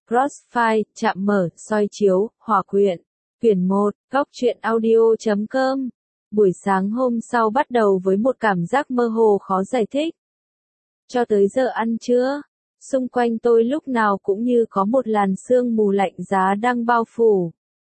Crossfire, chạm mở, soi chiếu, hòa quyện. Quyển 1, Góc truyện audio.com. Buổi sáng hôm sau bắt đầu với một cảm giác mơ hồ khó giải thích. Cho tới giờ ăn trưa, xung quanh tôi lúc nào cũng như có một làn sương mù lạnh giá đang bao phủ.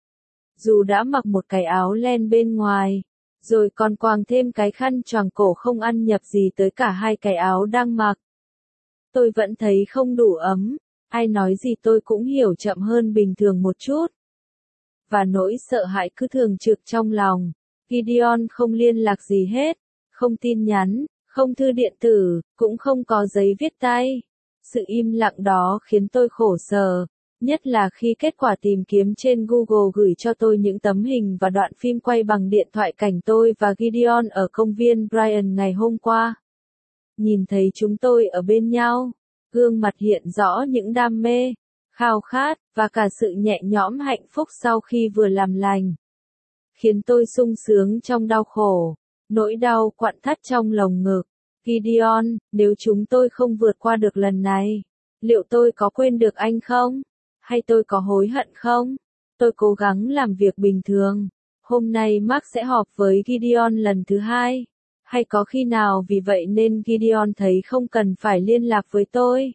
Dù đã mặc một cái áo len bên ngoài, rồi còn quàng thêm cái khăn choàng cổ không ăn nhập gì tới cả hai cái áo đang mặc, tôi vẫn thấy không đủ ấm. Ai nói gì tôi cũng hiểu chậm hơn bình thường một chút. Và nỗi sợ hãi cứ thường trực trong lòng. Gideon không liên lạc gì hết, không tin nhắn, không thư điện tử, cũng không có giấy viết tay. Sự im lặng đó khiến tôi khổ sở, nhất là khi kết quả tìm kiếm trên Google gửi cho tôi những tấm hình và đoạn phim quay bằng điện thoại cảnh tôi và Gideon ở công viên Bryant ngày hôm qua. Nhìn thấy chúng tôi ở bên nhau, gương mặt hiện rõ những đam mê, khao khát, và cả sự nhẹ nhõm hạnh phúc sau khi vừa làm lành. Khiến tôi sung sướng trong đau khổ, nỗi đau quặn thắt trong lồng ngực. Gideon, nếu chúng tôi không vượt qua được lần này, liệu tôi có quên được anh không? Hay tôi có hối hận không? Tôi cố gắng làm việc bình thường. Hôm nay Mark sẽ họp với Gideon lần thứ 2. Hay có khi nào vì vậy nên Gideon thấy không cần phải liên lạc với tôi?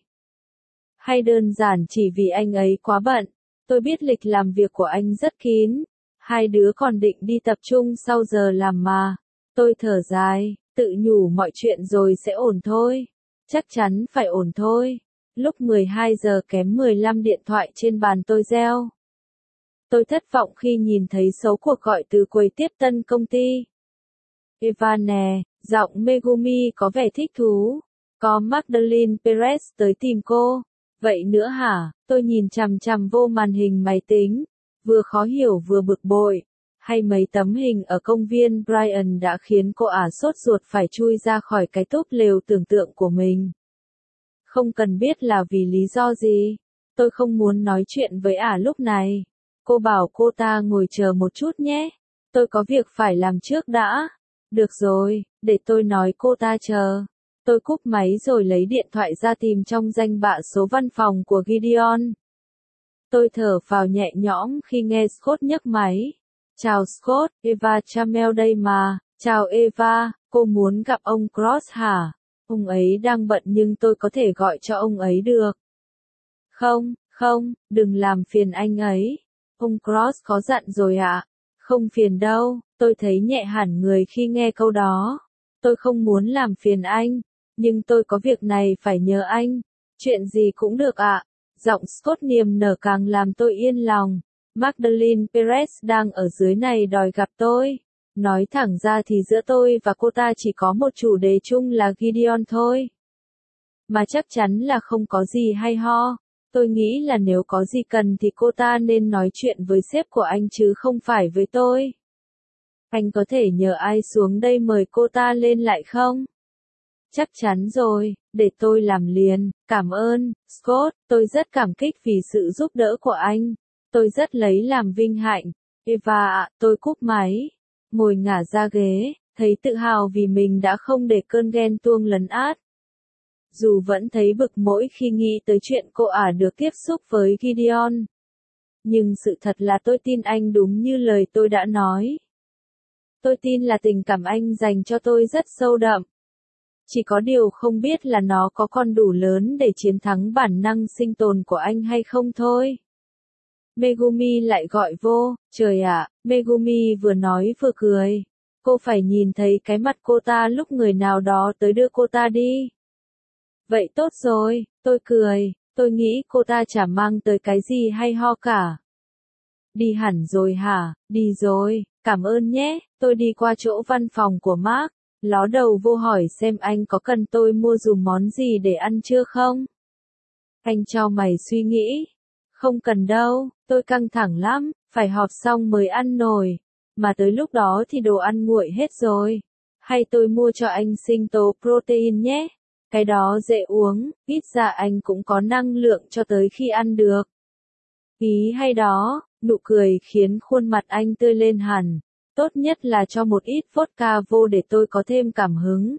Hay đơn giản chỉ vì anh ấy quá bận? Tôi biết lịch làm việc của anh rất kín. Hai đứa còn định đi tập trung sau giờ làm mà. Tôi thở dài, tự nhủ mọi chuyện rồi sẽ ổn thôi. Chắc chắn phải ổn thôi. Lúc 12 giờ kém 15 điện thoại trên bàn tôi reo. Tôi thất vọng khi nhìn thấy số cuộc gọi từ quầy tiếp tân công ty. Eva nè, giọng Megumi có vẻ thích thú. Có Magdalene Perez tới tìm cô. Vậy nữa hả? Tôi nhìn chằm chằm vô màn hình máy tính, vừa khó hiểu vừa bực bội. Hay mấy tấm hình ở công viên Bryant đã khiến cô ả sốt ruột phải chui ra khỏi cái túp lều tưởng tượng của mình. Không cần biết là vì lý do gì. Tôi không muốn nói chuyện với ả lúc này. Cô bảo cô ta ngồi chờ một chút nhé. Tôi có việc phải làm trước đã. Được rồi, để tôi nói cô ta chờ. Tôi cúp máy rồi lấy điện thoại ra tìm trong danh bạ số văn phòng của Gideon. Tôi thở phào nhẹ nhõm khi nghe Scott nhấc máy. Chào Scott, Eva Chamel đây mà. Chào Eva, cô muốn gặp ông Cross hả? Ông ấy đang bận nhưng tôi có thể gọi cho ông ấy được. Không, đừng làm phiền anh ấy. Ông Cross có dặn rồi ạ. Không phiền đâu, tôi thấy nhẹ hẳn người khi nghe câu đó. Tôi không muốn làm phiền anh, nhưng tôi có việc này phải nhờ anh. Chuyện gì cũng được ạ. Giọng Scott niềm nở càng làm tôi yên lòng. Magdalene Perez đang ở dưới này đòi gặp tôi. Nói thẳng ra thì giữa tôi và cô ta chỉ có một chủ đề chung là Gideon thôi. Mà chắc chắn là không có gì hay ho. Tôi nghĩ là nếu có gì cần thì cô ta nên nói chuyện với sếp của anh chứ không phải với tôi. Anh có thể nhờ ai xuống đây mời cô ta lên lại không? Chắc chắn rồi, để tôi làm liền. Cảm ơn, Scott, tôi rất cảm kích vì sự giúp đỡ của anh. Tôi rất lấy làm vinh hạnh. Eva ạ, tôi cúp máy. Ngồi ngả ra ghế, thấy tự hào vì mình đã không để cơn ghen tuông lấn át. Dù vẫn thấy bực mỗi khi nghĩ tới chuyện cô ả được tiếp xúc với Gideon. Nhưng sự thật là tôi tin anh đúng như lời tôi đã nói. Tôi tin là tình cảm anh dành cho tôi rất sâu đậm. Chỉ có điều không biết là nó có còn đủ lớn để chiến thắng bản năng sinh tồn của anh hay không thôi. Megumi lại gọi vô. Trời ạ, Megumi vừa nói vừa cười. Cô phải nhìn thấy cái mặt cô ta lúc người nào đó tới đưa cô ta đi. Vậy tốt rồi, tôi cười. Tôi nghĩ cô ta chả mang tới cái gì hay ho cả. Đi hẳn rồi hả? Đi rồi, cảm ơn nhé. Tôi đi qua chỗ văn phòng của Mark. Ló đầu vô hỏi xem anh có cần tôi mua dùm món gì để ăn trưa không? Anh cho mày suy nghĩ. Không cần đâu, tôi căng thẳng lắm, phải họp xong mới ăn nổi. Mà tới lúc đó thì đồ ăn nguội hết rồi. Hay tôi mua cho anh sinh tố protein nhé. Cái đó dễ uống, ít ra anh cũng có năng lượng cho tới khi ăn được. Ý hay đó, nụ cười khiến khuôn mặt anh tươi lên hẳn. Tốt nhất là cho một ít vodka vô để tôi có thêm cảm hứng.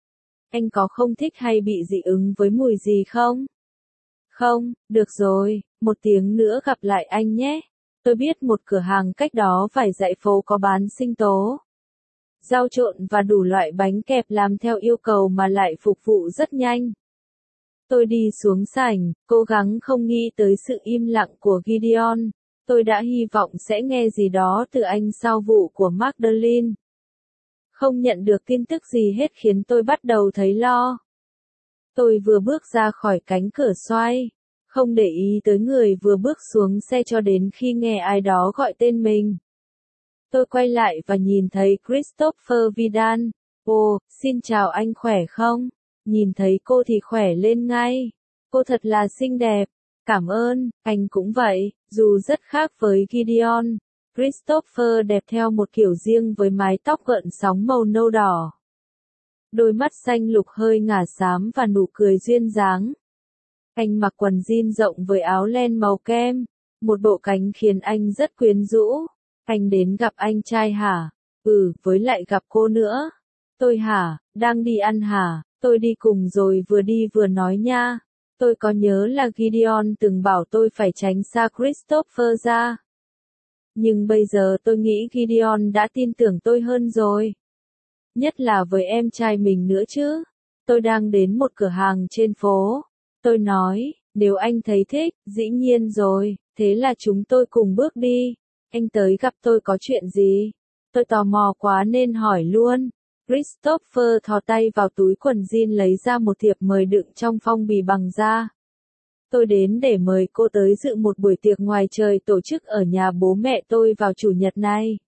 Anh có không thích hay bị dị ứng với mùi gì không? Không, được rồi, một tiếng nữa gặp lại anh nhé. Tôi biết một cửa hàng cách đó vài dãy phố có bán sinh tố, rau trộn và đủ loại bánh kẹp làm theo yêu cầu mà lại phục vụ rất nhanh. Tôi đi xuống sảnh, cố gắng không nghĩ tới sự im lặng của Gideon. Tôi đã hy vọng sẽ nghe gì đó từ anh sau vụ của Magdalene. Không nhận được tin tức gì hết khiến tôi bắt đầu thấy lo. Tôi vừa bước ra khỏi cánh cửa xoay, không để ý tới người vừa bước xuống xe cho đến khi nghe ai đó gọi tên mình. Tôi quay lại và nhìn thấy Christopher Vidal. Ồ, xin chào anh khỏe không? Nhìn thấy cô thì khỏe lên ngay. Cô thật là xinh đẹp. Cảm ơn, anh cũng vậy, dù rất khác với Gideon. Christopher đẹp theo một kiểu riêng với mái tóc gợn sóng màu nâu đỏ. Đôi mắt xanh lục hơi ngả xám và nụ cười duyên dáng. Anh mặc quần jean rộng với áo len màu kem, một bộ cánh khiến anh rất quyến rũ. Anh đến gặp anh trai hả? Với lại gặp cô nữa. Tôi hả, đang đi ăn hả? Tôi đi cùng rồi vừa đi vừa nói nha. Tôi có nhớ là Gideon từng bảo tôi phải tránh xa Christopher ra. Nhưng bây giờ tôi nghĩ Gideon đã tin tưởng tôi hơn rồi. Nhất là với em trai mình nữa chứ. Tôi đang đến một cửa hàng trên phố. Tôi nói, nếu anh thấy thích, dĩ nhiên rồi, thế là chúng tôi cùng bước đi. Anh tới gặp tôi có chuyện gì? Tôi tò mò quá nên hỏi luôn. Christopher thò tay vào túi quần jean lấy ra một thiệp mời đựng trong phong bì bằng da. Tôi đến để mời cô tới dự một buổi tiệc ngoài trời tổ chức ở nhà bố mẹ tôi vào chủ nhật này.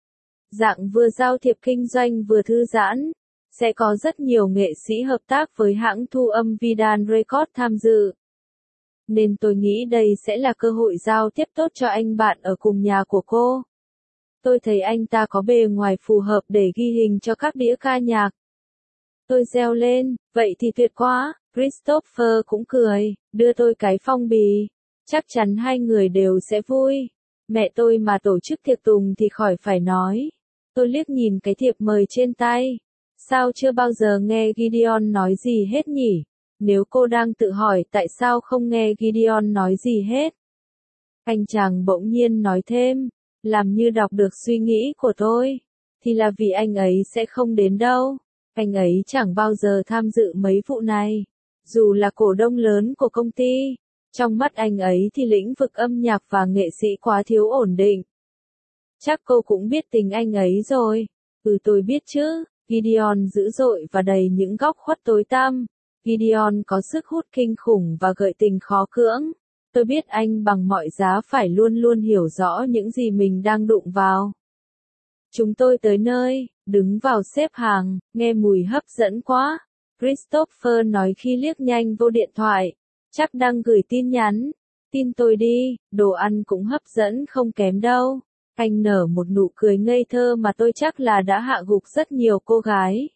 Dạng vừa giao thiệp kinh doanh vừa thư giãn. Sẽ có rất nhiều nghệ sĩ hợp tác với hãng thu âm Vidal Records tham dự. Nên tôi nghĩ đây sẽ là cơ hội giao tiếp tốt cho anh bạn ở cùng nhà của cô. Tôi thấy anh ta có bề ngoài phù hợp để ghi hình cho các đĩa ca nhạc. Tôi reo lên, vậy thì tuyệt quá. Christopher cũng cười, đưa tôi cái phong bì. Chắc chắn hai người đều sẽ vui. Mẹ tôi mà tổ chức tiệc tùng thì khỏi phải nói. Tôi liếc nhìn cái thiệp mời trên tay. Sao chưa bao giờ nghe Gideon nói gì hết nhỉ? Nếu cô đang tự hỏi tại sao không nghe Gideon nói gì hết. Anh chàng bỗng nhiên nói thêm, làm như đọc được suy nghĩ của tôi. Thì là vì anh ấy sẽ không đến đâu. Anh ấy chẳng bao giờ tham dự mấy vụ này. Dù là cổ đông lớn của công ty. Trong mắt anh ấy thì lĩnh vực âm nhạc và nghệ sĩ quá thiếu ổn định. Chắc cô cũng biết tính anh ấy rồi. Tôi biết chứ. Gideon dữ dội và đầy những góc khuất tối tăm. Gideon có sức hút kinh khủng và gợi tình khó cưỡng. Tôi biết anh bằng mọi giá phải luôn luôn hiểu rõ những gì mình đang đụng vào. Chúng tôi tới nơi, đứng vào xếp hàng, nghe mùi hấp dẫn quá. Christopher nói khi liếc nhanh vô điện thoại. Chắc đang gửi tin nhắn. Tin tôi đi, đồ ăn cũng hấp dẫn không kém đâu. Anh nở một nụ cười ngây thơ mà tôi chắc là đã hạ gục rất nhiều cô gái.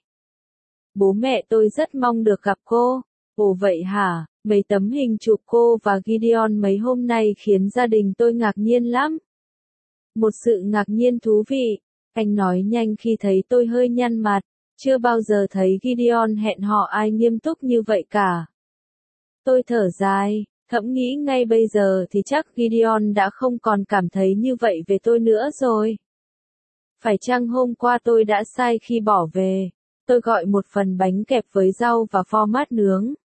Bố mẹ tôi rất mong được gặp cô. Ồ vậy hả, mấy tấm hình chụp cô và Gideon mấy hôm nay khiến gia đình tôi ngạc nhiên lắm. Một sự ngạc nhiên thú vị. Anh nói nhanh khi thấy tôi hơi nhăn mặt. Chưa bao giờ thấy Gideon hẹn hò ai nghiêm túc như vậy cả. Tôi thở dài. Thậm nghĩ ngay bây giờ thì chắc Gideon đã không còn cảm thấy như vậy về tôi nữa rồi. Phải chăng hôm qua tôi đã sai khi bỏ về? Tôi gọi một phần bánh kẹp với rau và format nướng.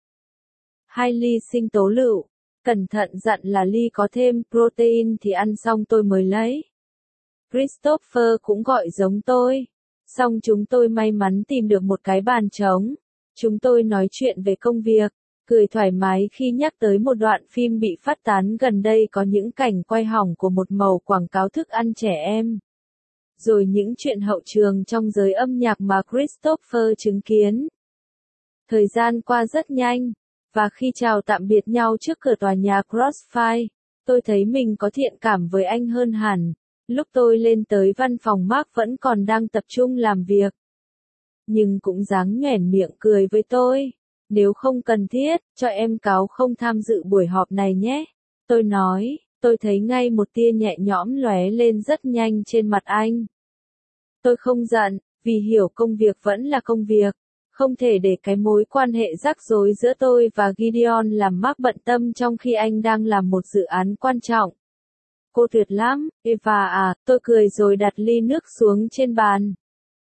2 ly sinh tố lựu. Cẩn thận dặn là ly có thêm protein thì ăn xong tôi mới lấy. Christopher cũng gọi giống tôi. Xong chúng tôi may mắn tìm được một cái bàn trống. Chúng tôi nói chuyện về công việc. Cười thoải mái khi nhắc tới một đoạn phim bị phát tán gần đây có những cảnh quay hỏng của một mẩu quảng cáo thức ăn trẻ em. Rồi những chuyện hậu trường trong giới âm nhạc mà Christopher chứng kiến. Thời gian qua rất nhanh, và khi chào tạm biệt nhau trước cửa tòa nhà Crossfire, tôi thấy mình có thiện cảm với anh hơn hẳn. Lúc tôi lên tới văn phòng Mark vẫn còn đang tập trung làm việc. Nhưng cũng dáng nhoẻn miệng cười với tôi. Nếu không cần thiết, cho em cáo không tham dự buổi họp này nhé. Tôi nói, tôi thấy ngay một tia nhẹ nhõm lóe lên rất nhanh trên mặt anh. Tôi không giận, vì hiểu công việc vẫn là công việc. Không thể để cái mối quan hệ rắc rối giữa tôi và Gideon làm Mark bận tâm trong khi anh đang làm một dự án quan trọng. Cô tuyệt lắm, Eva à, tôi cười rồi đặt ly nước xuống trên bàn.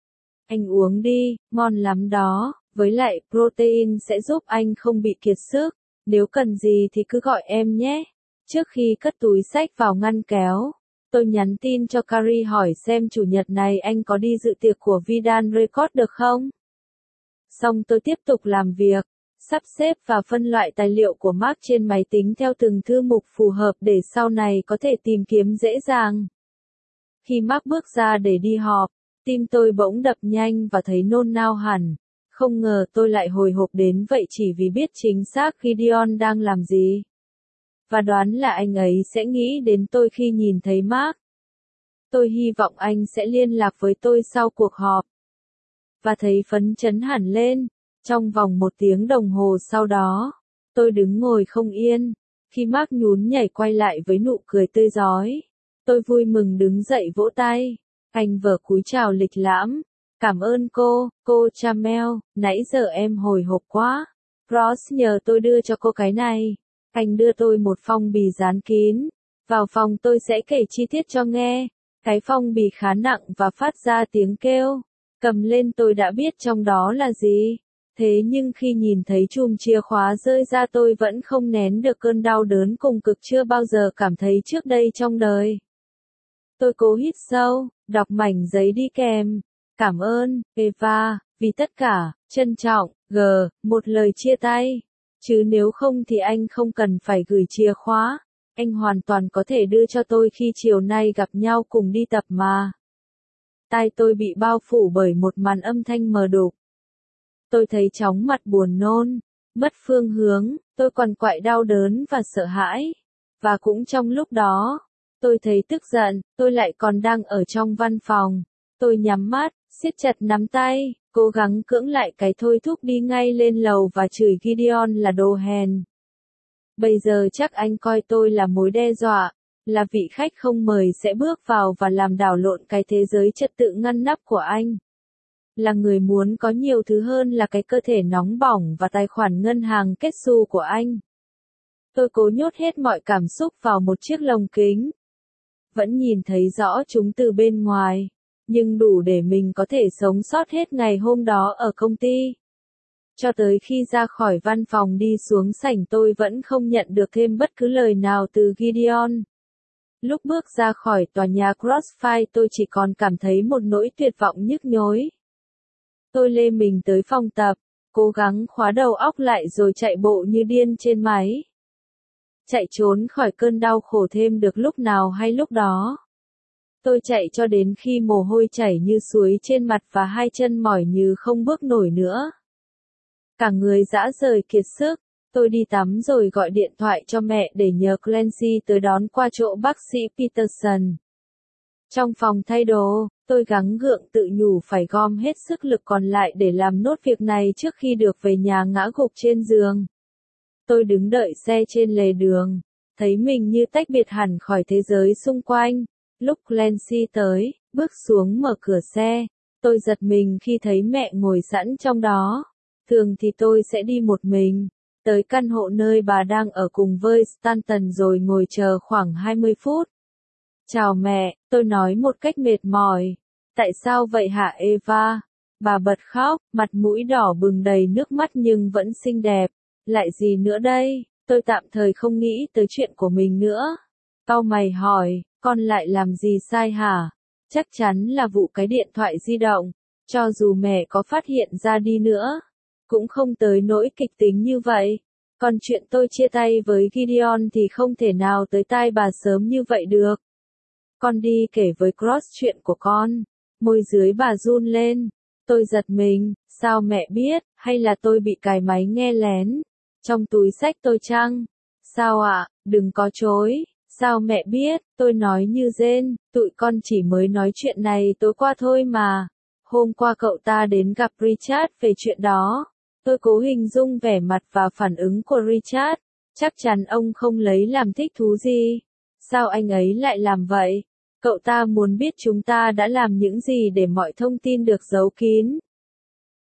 Anh uống đi, ngon lắm đó, với lại protein sẽ giúp anh không bị kiệt sức, nếu cần gì thì cứ gọi em nhé. Trước khi cất túi xách vào ngăn kéo, tôi nhắn tin cho Carrie hỏi xem chủ nhật này anh có đi dự tiệc của Vidan Record được không? Xong tôi tiếp tục làm việc, sắp xếp và phân loại tài liệu của Mark trên máy tính theo từng thư mục phù hợp để sau này có thể tìm kiếm dễ dàng. Khi Mark bước ra để đi họp, tim tôi bỗng đập nhanh và thấy nôn nao hẳn. Không ngờ tôi lại hồi hộp đến vậy chỉ vì biết chính xác Gideon đang làm gì. Và đoán là anh ấy sẽ nghĩ đến tôi khi nhìn thấy Mark. Tôi hy vọng anh sẽ liên lạc với tôi sau cuộc họp. Và thấy phấn chấn hẳn lên. Trong vòng 1 tiếng đồng hồ sau đó, tôi đứng ngồi không yên. Khi Mark nhún nhảy quay lại với nụ cười tươi rói, tôi vui mừng đứng dậy vỗ tay. Anh vờ cúi chào lịch lãm. Cảm ơn cô Chamel, nãy giờ em hồi hộp quá. Ross nhờ tôi đưa cho cô cái này. Anh đưa tôi một phong bì dán kín. Vào phòng tôi sẽ kể chi tiết cho nghe. Cái phong bì khá nặng và phát ra tiếng kêu. Cầm lên tôi đã biết trong đó là gì. Thế nhưng khi nhìn thấy chùm chìa khóa rơi ra tôi vẫn không nén được cơn đau đớn cùng cực chưa bao giờ cảm thấy trước đây trong đời. Tôi cố hít sâu, đọc mảnh giấy đi kèm. Cảm ơn, Eva, vì tất cả, trân trọng, một lời chia tay. Chứ nếu không thì anh không cần phải gửi chìa khóa. Anh hoàn toàn có thể đưa cho tôi khi chiều nay gặp nhau cùng đi tập mà. Tai tôi bị bao phủ bởi một màn âm thanh mờ đục. Tôi thấy chóng mặt buồn nôn, mất phương hướng, tôi quằn quại đau đớn và sợ hãi. Và cũng trong lúc đó, tôi thấy tức giận, tôi lại còn đang ở trong văn phòng. Tôi nhắm mắt, siết chặt nắm tay, cố gắng cưỡng lại cái thôi thúc đi ngay lên lầu và chửi Gideon là đồ hèn. Bây giờ chắc anh coi tôi là mối đe dọa, là vị khách không mời sẽ bước vào và làm đảo lộn cái thế giới trật tự ngăn nắp của anh. Là người muốn có nhiều thứ hơn là cái cơ thể nóng bỏng và tài khoản ngân hàng kết xu của anh. Tôi cố nhốt hết mọi cảm xúc vào một chiếc lồng kính. Vẫn nhìn thấy rõ chúng từ bên ngoài, nhưng đủ để mình có thể sống sót hết ngày hôm đó ở công ty. Cho tới khi ra khỏi văn phòng đi xuống sảnh tôi vẫn không nhận được thêm bất cứ lời nào từ Gideon. Lúc bước ra khỏi tòa nhà CrossFire tôi chỉ còn cảm thấy một nỗi tuyệt vọng nhức nhối. Tôi lê mình tới phòng tập, cố gắng khóa đầu óc lại rồi chạy bộ như điên trên máy. Chạy trốn khỏi cơn đau khổ thêm được lúc nào hay lúc đó. Tôi chạy cho đến khi mồ hôi chảy như suối trên mặt và hai chân mỏi như không bước nổi nữa. Cả người rã rời kiệt sức, tôi đi tắm rồi gọi điện thoại cho mẹ để nhờ Clancy tới đón qua chỗ bác sĩ Peterson. Trong phòng thay đồ, tôi gắng gượng tự nhủ phải gom hết sức lực còn lại để làm nốt việc này trước khi được về nhà ngã gục trên giường. Tôi đứng đợi xe trên lề đường, thấy mình như tách biệt hẳn khỏi thế giới xung quanh. Lúc Clancy tới, bước xuống mở cửa xe, tôi giật mình khi thấy mẹ ngồi sẵn trong đó. Thường thì tôi sẽ đi một mình, tới căn hộ nơi bà đang ở cùng với Stanton rồi ngồi chờ khoảng 20 phút. Chào mẹ, tôi nói một cách mệt mỏi. Tại sao vậy hả Eva? Bà bật khóc, mặt mũi đỏ bừng đầy nước mắt nhưng vẫn xinh đẹp. Lại gì nữa đây? Tôi tạm thời không nghĩ tới chuyện của mình nữa. Cau mày hỏi, con lại làm gì sai hả? Chắc chắn là vụ cái điện thoại di động. Cho dù mẹ có phát hiện ra đi nữa, cũng không tới nỗi kịch tính như vậy. Còn chuyện tôi chia tay với Gideon thì không thể nào tới tai bà sớm như vậy được. Con đi kể với Cross chuyện của con. Môi dưới bà run lên. Tôi giật mình, sao mẹ biết, hay là tôi bị cài máy nghe lén? Trong túi xách tôi chăng? Sao ạ, đừng có chối. Sao mẹ biết, tôi nói như rên, tụi con chỉ mới nói chuyện này tối qua thôi mà. Hôm qua cậu ta đến gặp Richard về chuyện đó. Tôi cố hình dung vẻ mặt và phản ứng của Richard. Chắc chắn ông không lấy làm thích thú gì. Sao anh ấy lại làm vậy? Cậu ta muốn biết chúng ta đã làm những gì để mọi thông tin được giấu kín.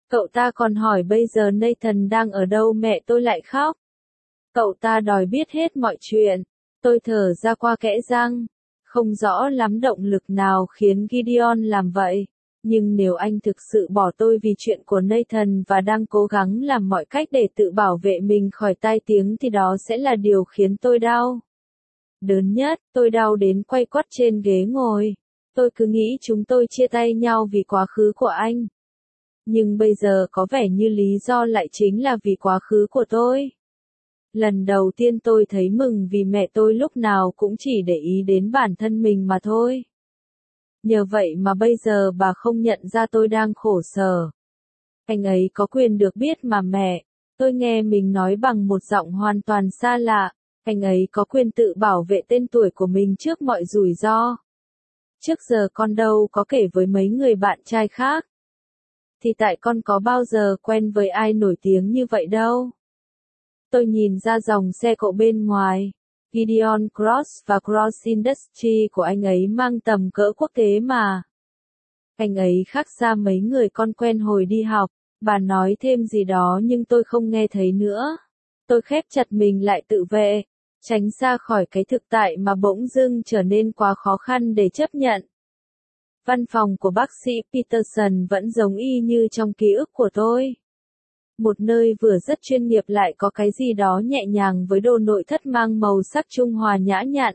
Cậu ta còn hỏi bây giờ Nathan đang ở đâu, mẹ tôi lại khóc. Cậu ta đòi biết hết mọi chuyện. Tôi thở ra qua kẽ răng. Không rõ lắm động lực nào khiến Gideon làm vậy. Nhưng nếu anh thực sự bỏ tôi vì chuyện của Nathan và đang cố gắng làm mọi cách để tự bảo vệ mình khỏi tai tiếng thì đó sẽ là điều khiến tôi đau. Đớn nhất, tôi đau đến quay quắt trên ghế ngồi. Tôi cứ nghĩ chúng tôi chia tay nhau vì quá khứ của anh. Nhưng bây giờ có vẻ như lý do lại chính là vì quá khứ của tôi. Lần đầu tiên tôi thấy mừng vì mẹ tôi lúc nào cũng chỉ để ý đến bản thân mình mà thôi. Nhờ vậy mà bây giờ bà không nhận ra tôi đang khổ sở. Anh ấy có quyền được biết mà mẹ. Tôi nghe mình nói bằng một giọng hoàn toàn xa lạ. Anh ấy có quyền tự bảo vệ tên tuổi của mình trước mọi rủi ro. Trước giờ con đâu có kể với mấy người bạn trai khác. Thì tại con có bao giờ quen với ai nổi tiếng như vậy đâu. Tôi nhìn ra dòng xe cộ bên ngoài. Gideon Cross và Cross Industry của anh ấy mang tầm cỡ quốc tế mà. Anh ấy khác xa mấy người con quen hồi đi học. Bà nói thêm gì đó nhưng tôi không nghe thấy nữa. Tôi khép chặt mình lại tự vệ, tránh xa khỏi cái thực tại mà bỗng dưng trở nên quá khó khăn để chấp nhận. Văn phòng của bác sĩ Peterson vẫn giống y như trong ký ức của tôi. Một nơi vừa rất chuyên nghiệp lại có cái gì đó nhẹ nhàng với đồ nội thất mang màu sắc trung hòa nhã nhặn.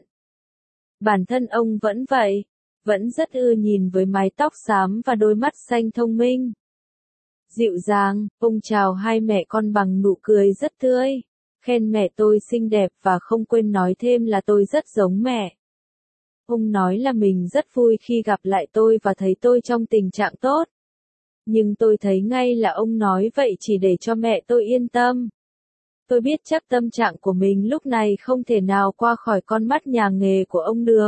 Bản thân ông vẫn vậy, vẫn rất ưa nhìn với mái tóc xám và đôi mắt xanh thông minh. Dịu dàng, ông chào hai mẹ con bằng nụ cười rất tươi, khen mẹ tôi xinh đẹp và không quên nói thêm là tôi rất giống mẹ. Ông nói là mình rất vui khi gặp lại tôi và thấy tôi trong tình trạng tốt. Nhưng tôi thấy ngay là ông nói vậy chỉ để cho mẹ tôi yên tâm. Tôi biết chắc tâm trạng của mình lúc này không thể nào qua khỏi con mắt nhà nghề của ông được.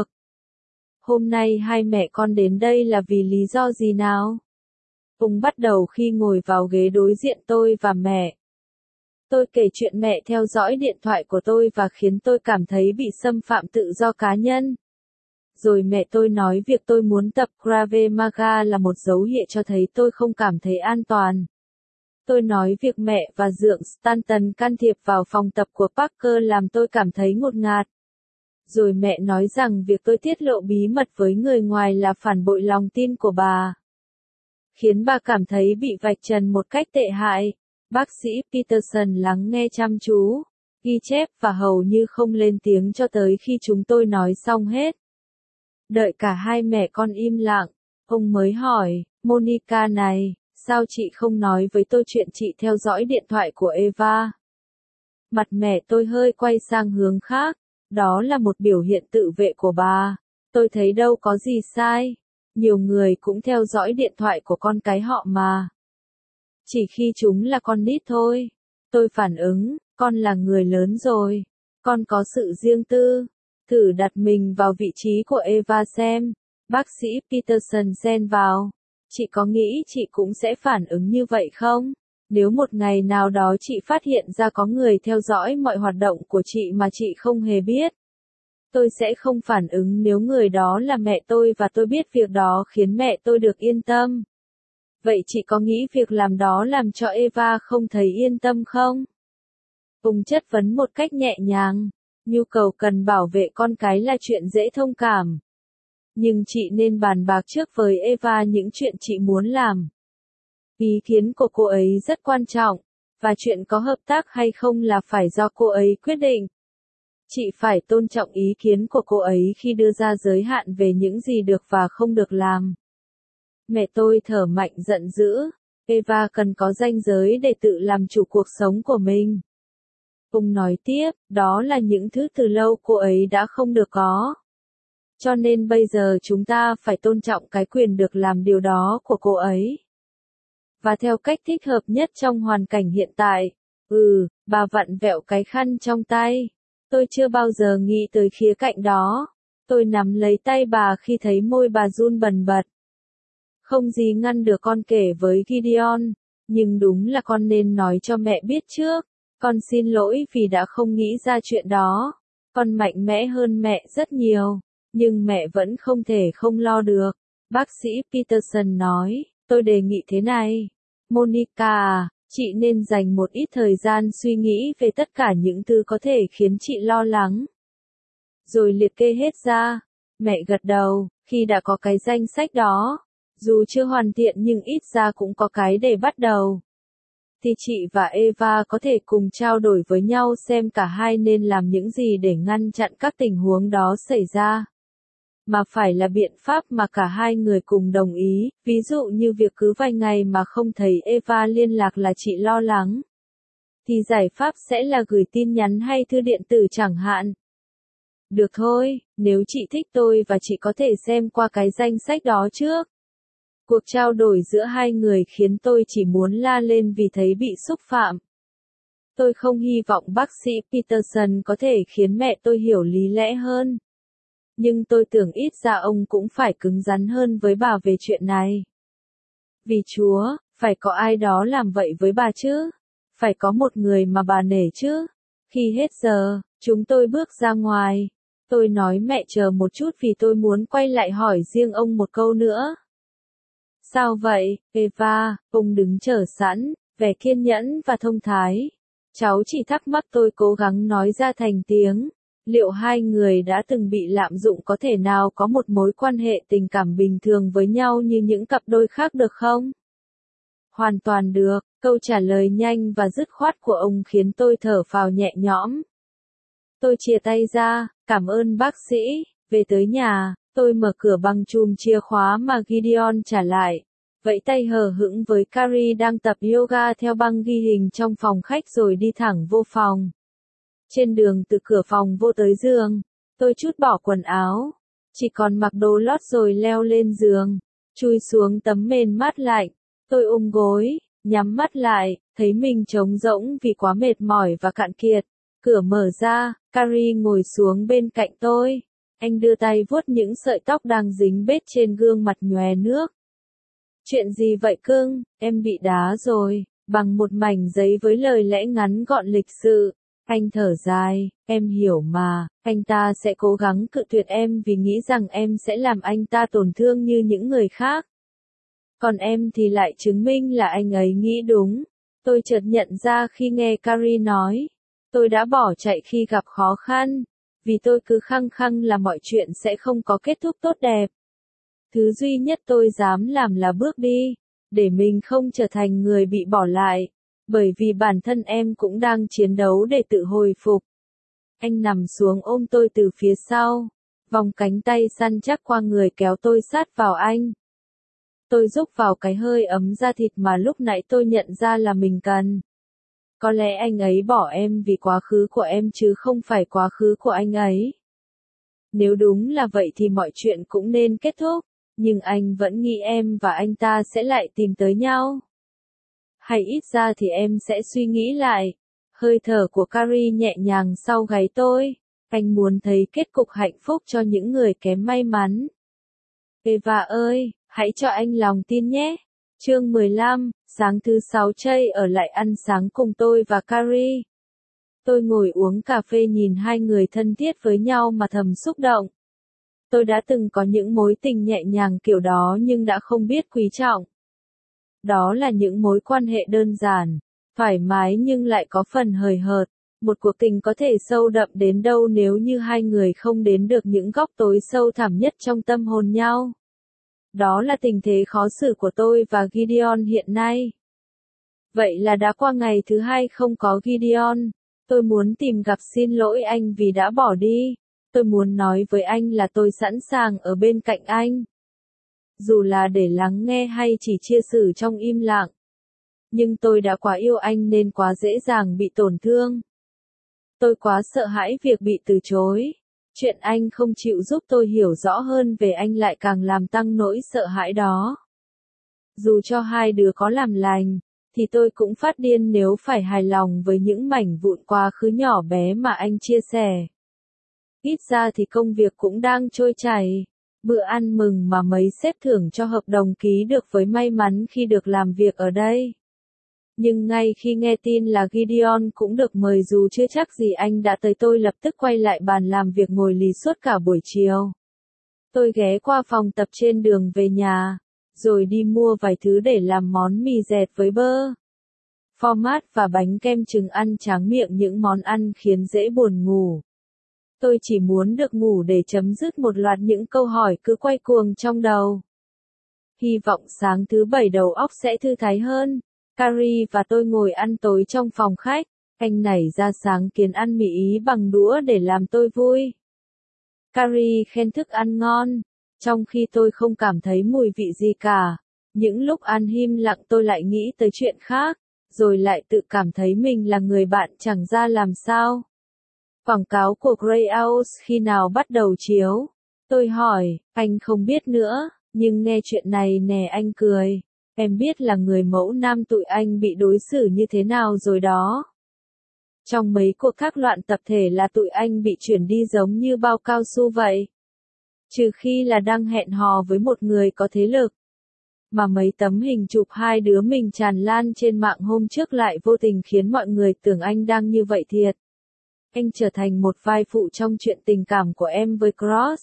Hôm nay hai mẹ con đến đây là vì lý do gì nào? Ông bắt đầu khi ngồi vào ghế đối diện tôi và mẹ. Tôi kể chuyện mẹ theo dõi điện thoại của tôi và khiến tôi cảm thấy bị xâm phạm tự do cá nhân. Rồi mẹ tôi nói việc tôi muốn tập Krav Maga là một dấu hiệu cho thấy tôi không cảm thấy an toàn. Tôi nói việc mẹ và dượng Stanton can thiệp vào phòng tập của Parker làm tôi cảm thấy ngột ngạt. Rồi mẹ nói rằng việc tôi tiết lộ bí mật với người ngoài là phản bội lòng tin của bà. Khiến bà cảm thấy bị vạch trần một cách tệ hại. Bác sĩ Peterson lắng nghe chăm chú, ghi chép và hầu như không lên tiếng cho tới khi chúng tôi nói xong hết. Đợi cả hai mẹ con im lặng, ông mới hỏi, Monica này, sao chị không nói với tôi chuyện chị theo dõi điện thoại của Eva? Mặt mẹ tôi hơi quay sang hướng khác, đó là một biểu hiện tự vệ của bà. Tôi thấy đâu có gì sai, nhiều người cũng theo dõi điện thoại của con cái họ mà. Chỉ khi chúng là con nít thôi. Tôi phản ứng, con là người lớn rồi, con có sự riêng tư. Thử đặt mình vào vị trí của Eva xem. Bác sĩ Peterson xen vào. Chị có nghĩ chị cũng sẽ phản ứng như vậy không? Nếu một ngày nào đó chị phát hiện ra có người theo dõi mọi hoạt động của chị mà chị không hề biết. Tôi sẽ không phản ứng nếu người đó là mẹ tôi và tôi biết việc đó khiến mẹ tôi được yên tâm. Vậy chị có nghĩ việc làm đó làm cho Eva không thấy yên tâm không? Ông chất vấn một cách nhẹ nhàng. Nhu cầu cần bảo vệ con cái là chuyện dễ thông cảm. Nhưng chị nên bàn bạc trước với Eva những chuyện chị muốn làm. Ý kiến của cô ấy rất quan trọng, và chuyện có hợp tác hay không là phải do cô ấy quyết định. Chị phải tôn trọng ý kiến của cô ấy khi đưa ra giới hạn về những gì được và không được làm. Mẹ tôi thở mạnh giận dữ. Eva cần có ranh giới để tự làm chủ cuộc sống của mình. Ông nói tiếp, đó là những thứ từ lâu cô ấy đã không được có. Cho nên bây giờ chúng ta phải tôn trọng cái quyền được làm điều đó của cô ấy. Và theo cách thích hợp nhất trong hoàn cảnh hiện tại. Bà vặn vẹo cái khăn trong tay. Tôi chưa bao giờ nghĩ tới khía cạnh đó. Tôi nắm lấy tay bà khi thấy môi bà run bần bật. Không gì ngăn được con kể với Gideon, nhưng đúng là con nên nói cho mẹ biết trước. Con xin lỗi vì đã không nghĩ ra chuyện đó. Con mạnh mẽ hơn mẹ rất nhiều, nhưng mẹ vẫn không thể không lo được. Bác sĩ Peterson nói, tôi đề nghị thế này. Monica à, chị nên dành một ít thời gian suy nghĩ về tất cả những thứ có thể khiến chị lo lắng. Rồi liệt kê hết ra. Mẹ gật đầu, khi đã có cái danh sách đó, dù chưa hoàn thiện nhưng ít ra cũng có cái để bắt đầu. Thì chị và Eva có thể cùng trao đổi với nhau xem cả hai nên làm những gì để ngăn chặn các tình huống đó xảy ra. Mà phải là biện pháp mà cả hai người cùng đồng ý, ví dụ như việc cứ vài ngày mà không thấy Eva liên lạc là chị lo lắng. Thì giải pháp sẽ là gửi tin nhắn hay thư điện tử chẳng hạn. Được thôi, nếu chị thích tôi và chị có thể xem qua cái danh sách đó trước. Cuộc trao đổi giữa hai người khiến tôi chỉ muốn la lên vì thấy bị xúc phạm. Tôi không hy vọng bác sĩ Peterson có thể khiến mẹ tôi hiểu lý lẽ hơn. Nhưng tôi tưởng ít ra ông cũng phải cứng rắn hơn với bà về chuyện này. Vì Chúa, phải có ai đó làm vậy với bà chứ? Phải có một người mà bà nể chứ? Khi hết giờ, chúng tôi bước ra ngoài. Tôi nói mẹ chờ một chút vì tôi muốn quay lại hỏi riêng ông một câu nữa. Sao vậy, Eva? Ông đứng chờ sẵn, vẻ kiên nhẫn và thông thái. Cháu chỉ thắc mắc, tôi cố gắng nói ra thành tiếng. Liệu hai người đã từng bị lạm dụng có thể nào có một mối quan hệ tình cảm bình thường với nhau như những cặp đôi khác được không? Hoàn toàn được, câu trả lời nhanh và dứt khoát của ông khiến tôi thở phào nhẹ nhõm. Tôi chìa tay ra, cảm ơn bác sĩ, về tới nhà, tôi mở cửa bằng chùm chìa khóa mà Gideon trả lại. Vẫy tay hờ hững với Carrie đang tập yoga theo băng ghi hình trong phòng khách rồi đi thẳng vô phòng. Trên đường từ cửa phòng vô tới giường, tôi trút bỏ quần áo, chỉ còn mặc đồ lót rồi leo lên giường, chui xuống tấm mền mát lạnh. Tôi ôm gối, nhắm mắt lại, thấy mình trống rỗng vì quá mệt mỏi và cạn kiệt. Cửa mở ra, Carrie ngồi xuống bên cạnh tôi. Anh đưa tay vuốt những sợi tóc đang dính bết trên gương mặt nhòe nước. Chuyện gì vậy cưng, em bị đá rồi, bằng một mảnh giấy với lời lẽ ngắn gọn lịch sự. Anh thở dài, em hiểu mà, anh ta sẽ cố gắng cự tuyệt em vì nghĩ rằng em sẽ làm anh ta tổn thương như những người khác. Còn em thì lại chứng minh là anh ấy nghĩ đúng. Tôi chợt nhận ra khi nghe Carrie nói. Tôi đã bỏ chạy khi gặp khó khăn. Vì tôi cứ khăng khăng là mọi chuyện sẽ không có kết thúc tốt đẹp. Thứ duy nhất tôi dám làm là bước đi. Để mình không trở thành người bị bỏ lại. Bởi vì bản thân em cũng đang chiến đấu để tự hồi phục. Anh nằm xuống ôm tôi từ phía sau. Vòng cánh tay săn chắc qua người kéo tôi sát vào anh. Tôi rúc vào cái hơi ấm da thịt mà lúc nãy tôi nhận ra là mình cần. Có lẽ anh ấy bỏ em vì quá khứ của em chứ không phải quá khứ của anh ấy. Nếu đúng là vậy thì mọi chuyện cũng nên kết thúc, nhưng anh vẫn nghĩ em và anh ta sẽ lại tìm tới nhau. Hay ít ra thì em sẽ suy nghĩ lại. Hơi thở của Carrie nhẹ nhàng sau gáy tôi. Anh muốn thấy kết cục hạnh phúc cho những người kém may mắn. Eva ơi, hãy cho anh lòng tin nhé. Chương 15, sáng thứ 6 Trey ở lại ăn sáng cùng tôi và Carrie. Tôi ngồi uống cà phê nhìn hai người thân thiết với nhau mà thầm xúc động. Tôi đã từng có những mối tình nhẹ nhàng kiểu đó nhưng đã không biết quý trọng. Đó là những mối quan hệ đơn giản, thoải mái nhưng lại có phần hời hợt. Một cuộc tình có thể sâu đậm đến đâu nếu như hai người không đến được những góc tối sâu thẳm nhất trong tâm hồn nhau. Đó là tình thế khó xử của tôi và Gideon hiện nay. Vậy là đã qua ngày thứ hai không có Gideon. Tôi muốn tìm gặp xin lỗi anh vì đã bỏ đi. Tôi muốn nói với anh là tôi sẵn sàng ở bên cạnh anh. Dù là để lắng nghe hay chỉ chia sẻ trong im lặng. Nhưng tôi đã quá yêu anh nên quá dễ dàng bị tổn thương. Tôi quá sợ hãi việc bị từ chối. Chuyện anh không chịu giúp tôi hiểu rõ hơn về anh lại càng làm tăng nỗi sợ hãi đó. Dù cho hai đứa có làm lành, thì tôi cũng phát điên nếu phải hài lòng với những mảnh vụn quá khứ nhỏ bé mà anh chia sẻ. Ít ra thì công việc cũng đang trôi chảy. Bữa ăn mừng mà mấy sếp thưởng cho hợp đồng ký được với may mắn khi được làm việc ở đây. Nhưng ngay khi nghe tin là Gideon cũng được mời dù chưa chắc gì anh đã tới, tôi lập tức quay lại bàn làm việc ngồi lì suốt cả buổi chiều. Tôi ghé qua phòng tập trên đường về nhà. rồi đi mua vài thứ để làm món mì dẹt với bơ, phô mát và bánh kem trứng ăn tráng miệng, những món ăn khiến dễ buồn ngủ. Tôi chỉ muốn được ngủ để chấm dứt một loạt những câu hỏi cứ quay cuồng trong đầu. Hy vọng sáng thứ Bảy đầu óc sẽ thư thái hơn. Carrie và tôi ngồi ăn tối trong phòng khách. Anh nảy ra sáng kiến ăn mì Ý bằng đũa để làm tôi vui. Carrie khen thức ăn ngon, trong khi tôi không cảm thấy mùi vị gì cả. Những lúc ăn im lặng tôi lại nghĩ tới chuyện khác, rồi lại tự cảm thấy mình là người bạn chẳng ra làm sao. Quảng cáo của Greyhound khi nào bắt đầu chiếu? Tôi hỏi, anh không biết nữa, nhưng nghe chuyện này nè, anh cười. Em biết là người mẫu nam tụi anh bị đối xử như thế nào rồi đó. Trong mấy cuộc thác loạn tập thể là tụi anh bị chuyển đi giống như bao cao su vậy. Trừ khi là đang hẹn hò với một người có thế lực. Mà mấy tấm hình chụp hai đứa mình tràn lan trên mạng hôm trước lại vô tình khiến mọi người tưởng anh đang như vậy thiệt. Anh trở thành một vai phụ trong chuyện tình cảm của em với Cross.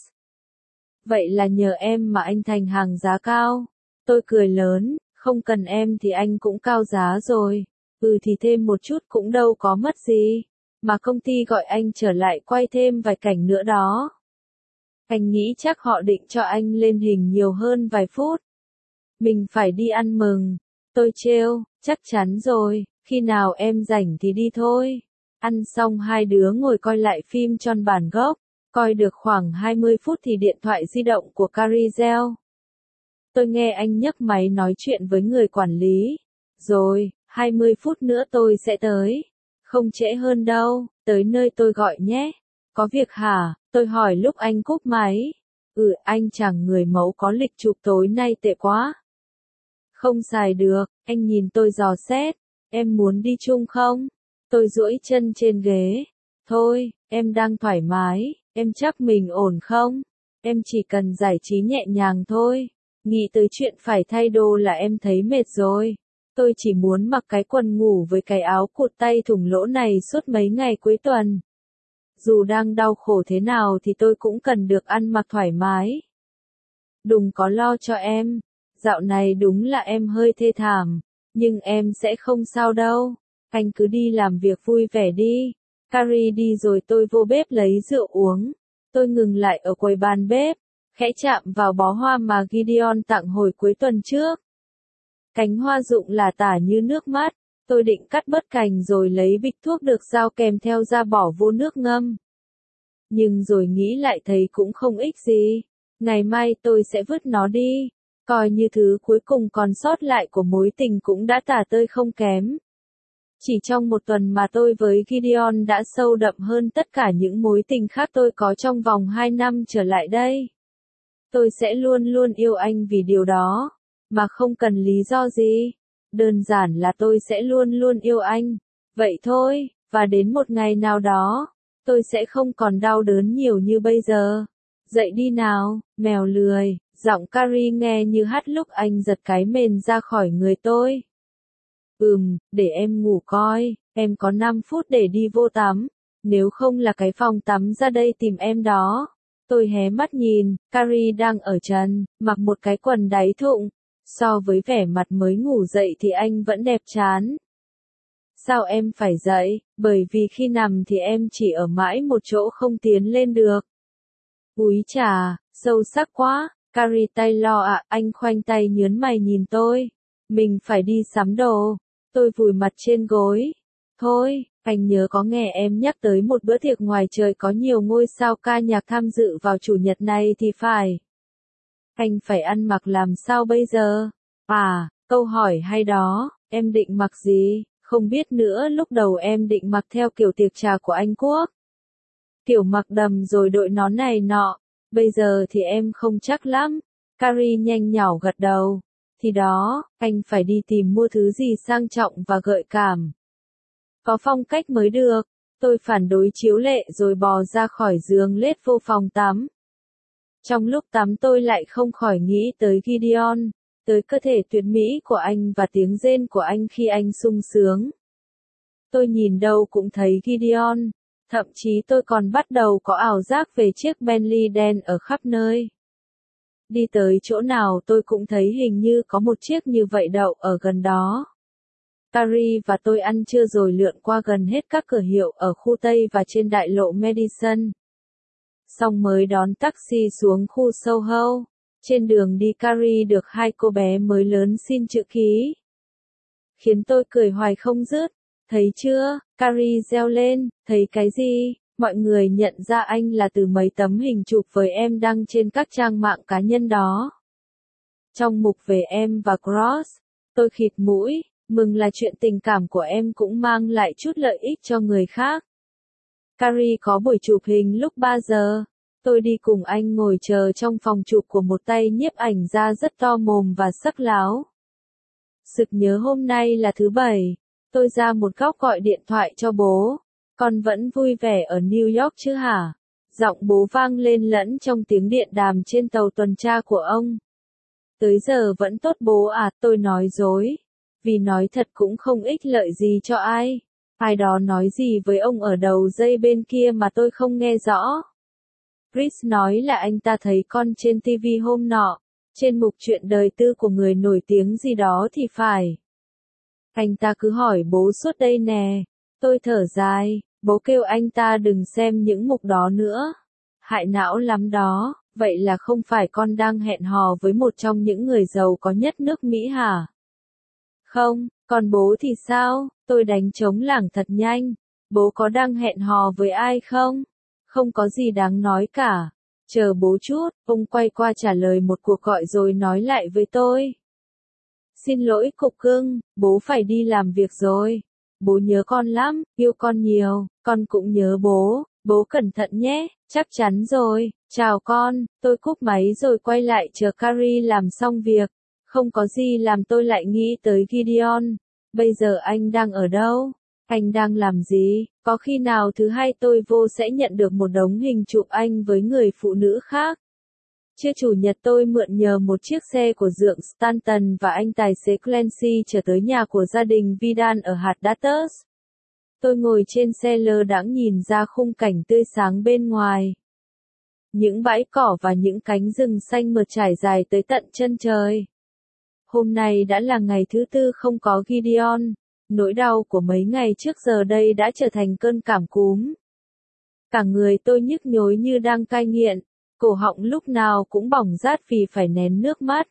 Vậy là nhờ em mà anh thành hàng giá cao. Tôi cười lớn, không cần em thì anh cũng cao giá rồi. Thì thêm một chút cũng đâu có mất gì. Mà công ty gọi anh trở lại quay thêm vài cảnh nữa đó. Anh nghĩ chắc họ định cho anh lên hình nhiều hơn vài phút. Mình phải đi ăn mừng. Tôi trêu, chắc chắn rồi, khi nào em rảnh thì đi thôi. Ăn xong hai đứa ngồi coi lại phim tròn bản gốc. Coi được khoảng 20 phút thì điện thoại di động của Carrie reo. Tôi nghe anh nhấc máy nói chuyện với người quản lý. Rồi, 20 phút nữa tôi sẽ tới. Không trễ hơn đâu, tới nơi tôi gọi nhé. Có việc hả? Tôi hỏi lúc anh cúp máy. Anh chàng người mẫu có lịch chụp tối nay tệ quá. Không xài được, anh nhìn tôi dò xét. Em muốn đi chung không? Tôi duỗi chân trên ghế. Thôi, em đang thoải mái, em chắc mình ổn không? Em chỉ cần giải trí nhẹ nhàng thôi. Nghĩ tới chuyện phải thay đồ là em thấy mệt rồi. Tôi chỉ muốn mặc cái quần ngủ với cái áo cụt tay thủng lỗ này suốt mấy ngày cuối tuần. Dù đang đau khổ thế nào thì tôi cũng cần được ăn mặc thoải mái. Đừng có lo cho em. Dạo này đúng là em hơi thê thảm. Nhưng em sẽ không sao đâu. Anh cứ đi làm việc vui vẻ đi. Carrie đi rồi tôi vô bếp lấy rượu uống. Tôi ngừng lại ở quầy bàn bếp, khẽ chạm vào bó hoa mà Gideon tặng hồi cuối tuần trước. Cánh hoa rụng lả tả như nước mắt. Tôi định cắt bớt cành rồi lấy bịch thuốc được giao kèm theo ra bỏ vô nước ngâm. Nhưng rồi nghĩ lại thấy cũng không ích gì. Ngày mai tôi sẽ vứt nó đi. Coi như thứ cuối cùng còn sót lại của mối tình cũng đã tả tơi không kém. Chỉ trong một tuần mà tôi với Gideon đã sâu đậm hơn tất cả những mối tình khác tôi có trong vòng 2 năm trở lại đây. Tôi sẽ luôn luôn yêu anh vì điều đó, mà không cần lý do gì. Đơn giản là tôi sẽ luôn luôn yêu anh. Vậy thôi, và đến một ngày nào đó, tôi sẽ không còn đau đớn nhiều như bây giờ. Dậy đi nào, mèo lười, giọng Carrie nghe như hát lúc anh giật cái mền ra khỏi người tôi. Để em ngủ coi, em có 5 phút để đi vô tắm. Nếu không là cái phòng tắm ra đây tìm em đó. Tôi hé mắt nhìn, Carrie đang ở trần, mặc một cái quần đáy thụng. So với vẻ mặt mới ngủ dậy thì anh vẫn đẹp chán. Sao em phải dậy? Bởi vì khi nằm thì em chỉ ở mãi một chỗ không tiến lên được. Úi chà, sâu sắc quá. Carrie Taylor ạ, anh khoanh tay nhớn mày nhìn tôi. Mình phải đi sắm đồ. Tôi vùi mặt trên gối. Thôi, anh nhớ có nghe em nhắc tới một bữa tiệc ngoài trời có nhiều ngôi sao ca nhạc tham dự vào chủ nhật này thì phải. Anh phải ăn mặc làm sao bây giờ? Câu hỏi hay đó, em định mặc gì? Không biết nữa, lúc đầu em định mặc theo kiểu tiệc trà của Anh Quốc. Kiểu mặc đầm rồi đội nón này nọ. Bây giờ thì em không chắc lắm. Carrie nhanh nhảu gật đầu. Thì đó, anh phải đi tìm mua thứ gì sang trọng và gợi cảm. Có phong cách mới được. Tôi phản đối chiếu lệ rồi bò ra khỏi giường lết vô phòng tắm. Trong lúc tắm tôi lại không khỏi nghĩ tới Gideon, tới cơ thể tuyệt mỹ của anh và tiếng rên của anh khi anh sung sướng. Tôi nhìn đâu cũng thấy Gideon, thậm chí tôi còn bắt đầu có ảo giác về chiếc Bentley đen ở khắp nơi. Đi tới chỗ nào tôi cũng thấy hình như có một chiếc như vậy đậu ở gần đó. Carrie và tôi ăn trưa rồi lượn qua gần hết các cửa hiệu ở khu Tây và trên đại lộ Madison. Xong mới đón taxi xuống khu Soho. Trên đường đi Carrie được hai cô bé mới lớn xin chữ ký. Khiến tôi cười hoài không dứt. Thấy chưa, Carrie reo lên, thấy cái gì? Mọi người nhận ra anh là từ mấy tấm hình chụp với em đăng trên các trang mạng cá nhân đó. Trong mục về em và Cross, tôi khịt mũi, mừng là chuyện tình cảm của em cũng mang lại chút lợi ích cho người khác. Carrie có buổi chụp hình lúc 3 giờ. Tôi đi cùng anh ngồi chờ trong phòng chụp của một tay nhiếp ảnh gia rất to mồm và sắc láo. Sực nhớ hôm nay là thứ Bảy. Tôi ra một góc gọi điện thoại cho bố. Con vẫn vui vẻ ở New York chứ hả? Giọng bố vang lên lẫn trong tiếng điện đàm trên tàu tuần tra của ông. Tới giờ vẫn tốt bố à, tôi nói dối. Vì nói thật cũng không ích lợi gì cho ai. Ai đó nói gì với ông ở đầu dây bên kia mà tôi không nghe rõ. Chris nói là anh ta thấy con trên TV hôm nọ. Trên mục chuyện đời tư của người nổi tiếng gì đó thì phải. Anh ta cứ hỏi bố suốt đây nè. Tôi thở dài, bố kêu anh ta đừng xem những mục đó nữa. Hại não lắm đó, vậy là không phải con đang hẹn hò với một trong những người giàu có nhất nước Mỹ hả? Không, còn bố thì sao? Tôi đánh trống lảng thật nhanh. Bố có đang hẹn hò với ai không? Không có gì đáng nói cả. Chờ bố chút, ông quay qua trả lời một cuộc gọi rồi nói lại với tôi. Xin lỗi cục cưng, bố phải đi làm việc rồi. Bố nhớ con lắm, yêu con nhiều, con cũng nhớ bố cẩn thận nhé, chắc chắn rồi, chào con, tôi cúp máy rồi quay lại chờ Carrie làm xong việc. Không có gì làm tôi lại nghĩ tới Gideon. Bây giờ anh đang ở đâu? Anh đang làm gì? Có khi nào thứ Hai tôi vô sẽ nhận được một đống hình chụp anh với người phụ nữ khác? Trưa Chủ nhật tôi mượn nhờ một chiếc xe của dượng Stanton và anh tài xế Clancy trở tới nhà của gia đình Vidal ở hạt Datus. Tôi ngồi trên xe lơ đãng nhìn ra khung cảnh tươi sáng bên ngoài. Những bãi cỏ và những cánh rừng xanh mượt trải dài tới tận chân trời. Hôm nay đã là ngày thứ tư không có Gideon. Nỗi đau của mấy ngày trước giờ đây đã trở thành cơn cảm cúm. Cả người tôi nhức nhối như đang cai nghiện. Cổ họng lúc nào cũng bỏng rát vì phải nén nước mắt.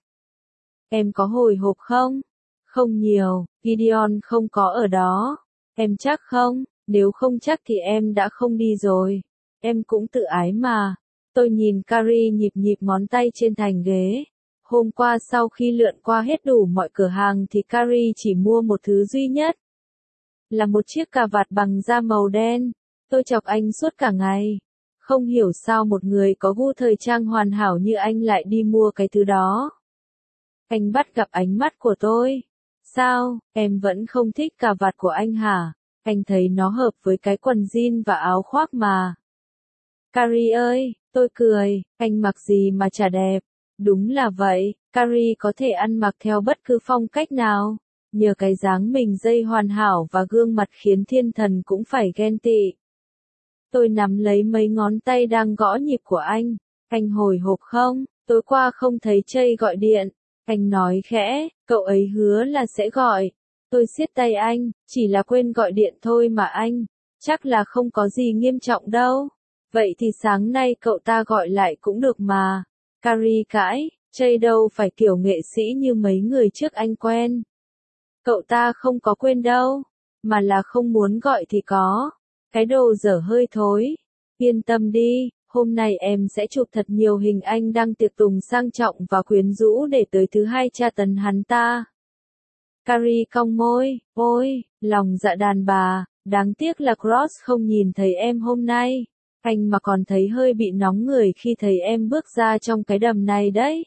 Em có hồi hộp không? Không nhiều, Gideon không có ở đó. Em chắc không? Nếu không chắc thì em đã không đi rồi. Em cũng tự ái mà. Tôi nhìn Carrie nhịp nhịp ngón tay trên thành ghế. Hôm qua sau khi lượn qua hết đủ mọi cửa hàng thì Carrie chỉ mua một thứ duy nhất. Là một chiếc cà vạt bằng da màu đen. Tôi chọc anh suốt cả ngày. Không hiểu sao một người có gu thời trang hoàn hảo như anh lại đi mua cái thứ đó. Anh bắt gặp ánh mắt của tôi. Sao, em vẫn không thích cà vạt của anh hả? Anh thấy nó hợp với cái quần jean và áo khoác mà. Carrie ơi, tôi cười, anh mặc gì mà chả đẹp. Đúng là vậy, Carrie có thể ăn mặc theo bất cứ phong cách nào. Nhờ cái dáng mình dây hoàn hảo và gương mặt khiến thiên thần cũng phải ghen tị. Tôi nắm lấy mấy ngón tay đang gõ nhịp của anh. Anh hồi hộp không? Tối qua không thấy Trey gọi điện. Anh nói khẽ, cậu ấy hứa là sẽ gọi. Tôi siết tay anh, chỉ là quên gọi điện thôi mà anh. Chắc là không có gì nghiêm trọng đâu. Vậy thì sáng nay cậu ta gọi lại cũng được mà. Carrie cãi, Trey đâu phải kiểu nghệ sĩ như mấy người trước anh quen. Cậu ta không có quên đâu, mà là không muốn gọi thì có. Cái đồ dở hơi thối. Yên tâm đi, hôm nay em sẽ chụp thật nhiều hình anh đang tiệc tùng sang trọng và quyến rũ để tới thứ Hai tra tấn hắn ta. Carrie cong môi, ôi, lòng dạ đàn bà, đáng tiếc là Cross không nhìn thấy em hôm nay. Anh mà còn thấy hơi bị nóng người khi thấy em bước ra trong cái đầm này đấy.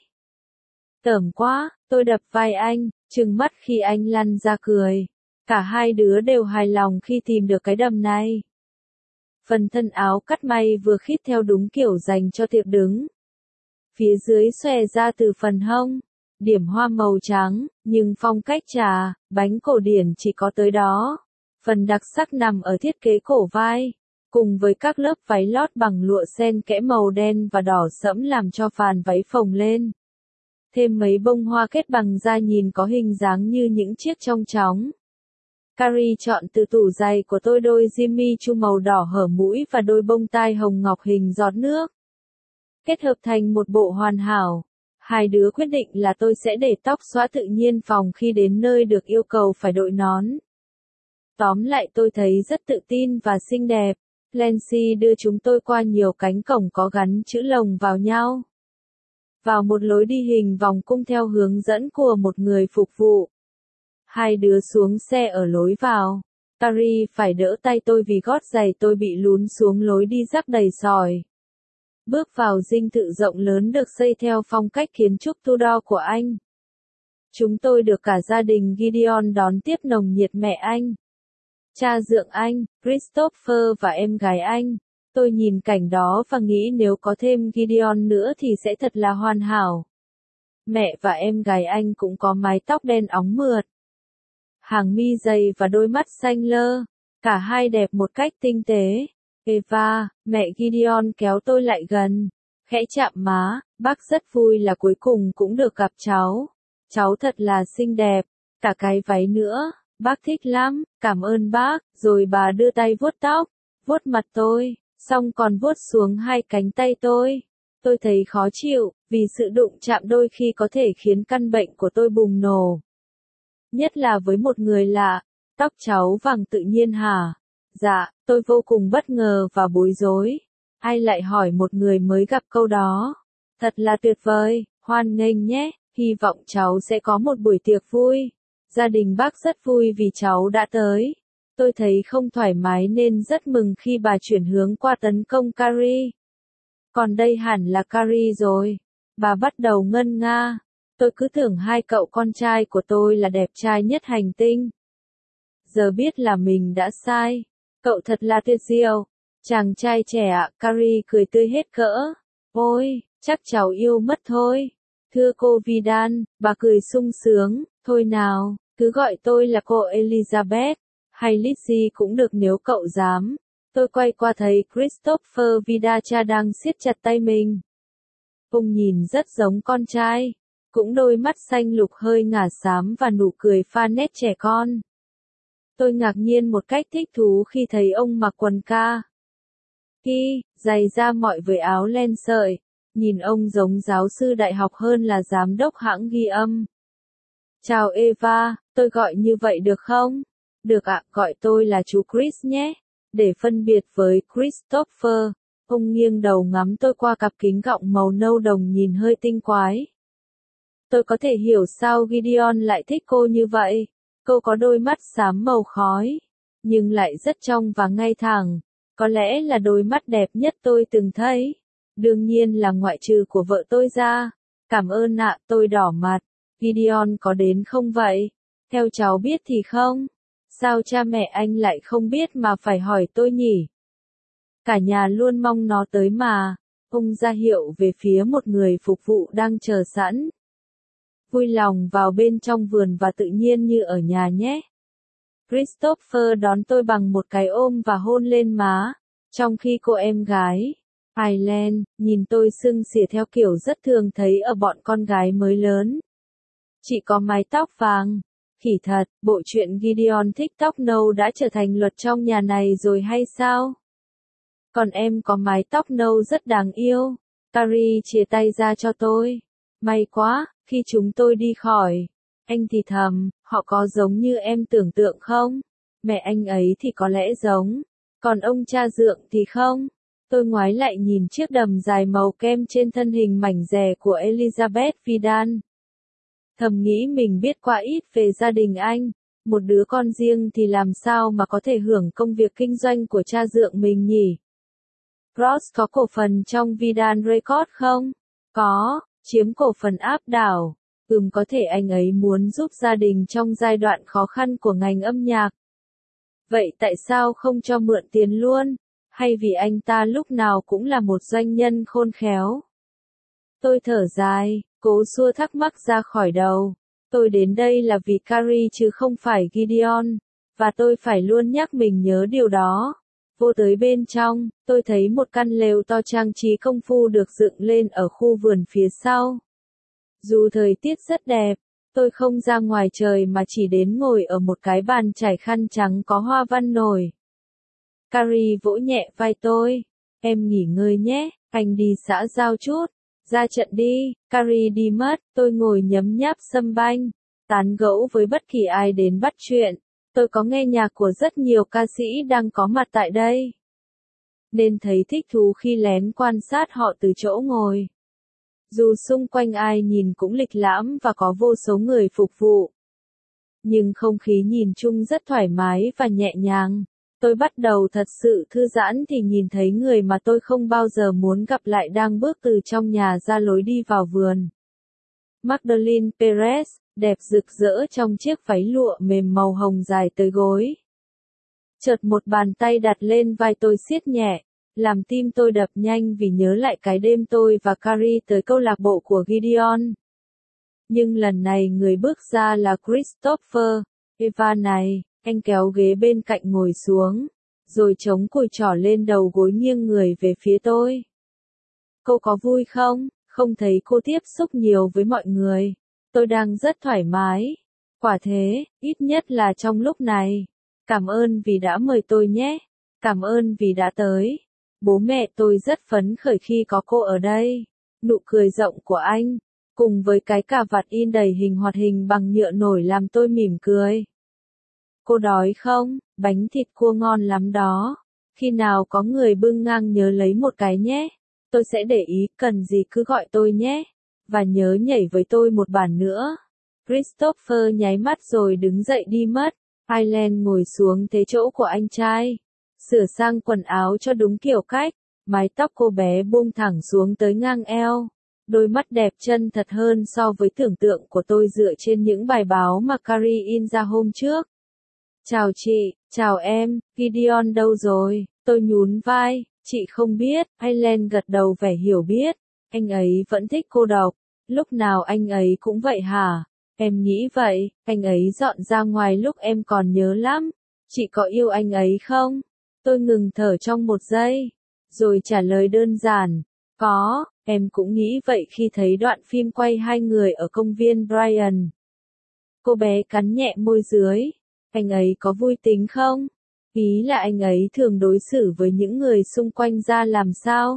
Tởm quá, tôi đập vai anh, trừng mắt khi anh lăn ra cười. Cả hai đứa đều hài lòng khi tìm được cái đầm này. Phần thân áo cắt may vừa khít theo đúng kiểu dành cho tiệc đứng. Phía dưới xòe ra từ phần hông, điểm hoa màu trắng, nhưng phong cách trà, bánh cổ điển chỉ có tới đó. Phần đặc sắc nằm ở thiết kế cổ vai, cùng với các lớp váy lót bằng lụa sen kẽ màu đen và đỏ sẫm làm cho phàn váy phồng lên. thêm mấy bông hoa kết bằng da nhìn có hình dáng như những chiếc chong chóng. Carrie chọn từ tủ giày của tôi đôi Jimmy Choo màu đỏ hở mũi và đôi bông tai hồng ngọc hình giọt nước. Kết hợp thành một bộ hoàn hảo. Hai đứa quyết định là tôi sẽ để tóc xõa tự nhiên phòng khi đến nơi được yêu cầu phải đội nón. Tóm lại tôi thấy rất tự tin và xinh đẹp. Clancy đưa chúng tôi qua nhiều cánh cổng có gắn chữ lồng vào nhau. Vào một lối đi hình vòng cung theo hướng dẫn của một người phục vụ. Hai đứa xuống xe ở lối vào. Carrie phải đỡ tay tôi vì gót giày tôi bị lún xuống lối đi rắc đầy sỏi. Bước vào dinh thự rộng lớn được xây theo phong cách kiến trúc Tudor của Anh. Chúng tôi được cả gia đình Gideon đón tiếp nồng nhiệt mẹ anh, cha dượng anh, Christopher và em gái anh. Tôi nhìn cảnh đó và nghĩ nếu có thêm Gideon nữa thì sẽ thật là hoàn hảo. Mẹ và em gái anh cũng có mái tóc đen óng mượt, hàng mi dày và đôi mắt xanh lơ. Cả hai đẹp một cách tinh tế. Eva, mẹ Gideon kéo tôi lại gần, khẽ chạm má. Bác rất vui là cuối cùng cũng được gặp cháu. Cháu thật là xinh đẹp, cả cái váy nữa. Bác thích lắm, cảm ơn bác. Rồi bà đưa tay vuốt tóc, vuốt mặt tôi, xong còn vuốt xuống hai cánh tay tôi. Tôi thấy khó chịu, vì sự đụng chạm đôi khi có thể khiến căn bệnh của tôi bùng nổ. Nhất là với một người lạ. Tóc cháu vàng tự nhiên hả? Dạ, tôi vô cùng bất ngờ và bối rối. Ai lại hỏi một người mới gặp câu đó? Thật là tuyệt vời, hoan nghênh nhé, hy vọng cháu sẽ có một buổi tiệc vui. Gia đình bác rất vui vì cháu đã tới. Tôi thấy không thoải mái nên rất mừng khi bà chuyển hướng qua tấn công Carrie. Còn đây hẳn là Carrie rồi. Bà bắt đầu ngân nga. Tôi cứ tưởng hai cậu con trai của tôi là đẹp trai nhất hành tinh. Giờ biết là mình đã sai. Cậu thật là tuyệt diệu. Chàng trai trẻ ạ, Carrie cười tươi hết cỡ. Ôi, chắc cháu yêu mất thôi. Thưa cô Vidal, bà cười sung sướng. Thôi nào, cứ gọi tôi là cô Elizabeth. Hay Lizzie cũng được nếu cậu dám. Tôi quay qua thấy Christopher Vidacha đang siết chặt tay mình. Ông nhìn rất giống con trai. Cũng đôi mắt xanh lục hơi ngả xám và nụ cười pha nét trẻ con. Tôi ngạc nhiên một cách thích thú khi thấy ông mặc quần giày da mọi với áo len sợi. Nhìn ông giống giáo sư đại học hơn là giám đốc hãng ghi âm. Chào Eva, tôi gọi như vậy được không? Được ạ, gọi tôi là chú Chris nhé. Để phân biệt với Christopher, ông nghiêng đầu ngắm tôi qua cặp kính gọng màu nâu đồng nhìn hơi tinh quái. Tôi có thể hiểu sao Gideon lại thích cô như vậy. Cô có đôi mắt xám màu khói, nhưng lại rất trong và ngay thẳng. Có lẽ là đôi mắt đẹp nhất tôi từng thấy. Đương nhiên là ngoại trừ của vợ tôi ra. Cảm ơn ạ, tôi đỏ mặt. Gideon có đến không vậy? Theo cháu biết thì không. Sao cha mẹ anh lại không biết mà phải hỏi tôi nhỉ? Cả nhà luôn mong nó tới mà. Ông ra hiệu về phía một người phục vụ đang chờ sẵn. Vui lòng vào bên trong vườn và tự nhiên như ở nhà nhé. Christopher đón tôi bằng một cái ôm và hôn lên má, trong khi cô em gái, Aileen, nhìn tôi sưng xỉa theo kiểu rất thường thấy ở bọn con gái mới lớn. Chị có mái tóc vàng. Khỉ thật, bộ truyện Gideon thích tóc nâu đã trở thành luật trong nhà này rồi hay sao? Còn em có mái tóc nâu rất đáng yêu. Carrie chia tay ra cho tôi. May quá, khi chúng tôi đi khỏi, anh thì thầm, họ có giống như em tưởng tượng không? Mẹ anh ấy thì có lẽ giống, còn ông cha dượng thì không. Tôi ngoái lại nhìn chiếc đầm dài màu kem trên thân hình mảnh dẻ của Elizabeth Vidal. Thầm nghĩ mình biết quá ít về gia đình anh, một đứa con riêng thì làm sao mà có thể hưởng công việc kinh doanh của cha dượng mình nhỉ? Ross có cổ phần trong Vidal Records không? Có, chiếm cổ phần áp đảo. Có thể anh ấy muốn giúp gia đình trong giai đoạn khó khăn của ngành âm nhạc. Vậy tại sao không cho mượn tiền luôn? Hay vì anh ta lúc nào cũng là một doanh nhân khôn khéo? Tôi thở dài, cố xua thắc mắc ra khỏi đầu. Tôi đến đây là vì Carrie chứ không phải Gideon, và tôi phải luôn nhắc mình nhớ điều đó. Vô tới bên trong, tôi thấy một căn lều to trang trí công phu được dựng lên ở khu vườn phía sau. Dù thời tiết rất đẹp, tôi không ra ngoài trời mà chỉ đến ngồi ở một cái bàn trải khăn trắng có hoa văn nổi. Carrie vỗ nhẹ vai tôi. Em nghỉ ngơi nhé, anh đi xã giao chút. Ra trận đi, Carrie đi mất, tôi ngồi nhấm nháp sâm banh, tán gẫu với bất kỳ ai đến bắt chuyện. Tôi có nghe nhạc của rất nhiều ca sĩ đang có mặt tại đây, nên thấy thích thú khi lén quan sát họ từ chỗ ngồi. Dù xung quanh ai nhìn cũng lịch lãm và có vô số người phục vụ, nhưng không khí nhìn chung rất thoải mái và nhẹ nhàng. Tôi bắt đầu thật sự thư giãn thì nhìn thấy người mà tôi không bao giờ muốn gặp lại đang bước từ trong nhà ra lối đi vào vườn. Magdalene Perez, đẹp rực rỡ trong chiếc váy lụa mềm màu hồng dài tới gối. Chợt một bàn tay đặt lên vai tôi siết nhẹ, làm tim tôi đập nhanh vì nhớ lại cái đêm tôi và Carrie tới câu lạc bộ của Gideon. Nhưng lần này người bước ra là Christopher. Eva này, anh kéo ghế bên cạnh ngồi xuống, rồi chống cùi trỏ lên đầu gối nghiêng người về phía tôi. Cô có vui không? Không thấy cô tiếp xúc nhiều với mọi người. Tôi đang rất thoải mái. Quả thế, ít nhất là trong lúc này. Cảm ơn vì đã mời tôi nhé. Cảm ơn vì đã tới. Bố mẹ tôi rất phấn khởi khi có cô ở đây. Nụ cười rộng của anh, cùng với cái cà vạt in đầy hình hoạt hình bằng nhựa nổi làm tôi mỉm cười. Cô đói không? Bánh thịt cua ngon lắm đó. Khi nào có người bưng ngang nhớ lấy một cái nhé. Tôi sẽ để ý, cần gì cứ gọi tôi nhé. Và nhớ nhảy với tôi một bản nữa. Christopher nháy mắt rồi đứng dậy đi mất. Aileen ngồi xuống thế chỗ của anh trai, sửa sang quần áo cho đúng kiểu cách. Mái tóc cô bé buông thẳng xuống tới ngang eo. Đôi mắt đẹp chân thật hơn so với tưởng tượng của tôi dựa trên những bài báo mà Carrie in ra hôm trước. Chào chị, chào em, Gideon đâu rồi? Tôi nhún vai, chị không biết. Aileen gật đầu vẻ hiểu biết. Anh ấy vẫn thích cô độc. Lúc nào anh ấy cũng vậy hả? Em nghĩ vậy, anh ấy dọn ra ngoài lúc em còn nhớ lắm. Chị có yêu anh ấy không? Tôi ngừng thở trong một giây, rồi trả lời đơn giản. Có, em cũng nghĩ vậy khi thấy đoạn phim quay hai người ở công viên Brian. Cô bé cắn nhẹ môi dưới. Anh ấy có vui tính không? Ý là anh ấy thường đối xử với những người xung quanh ra làm sao?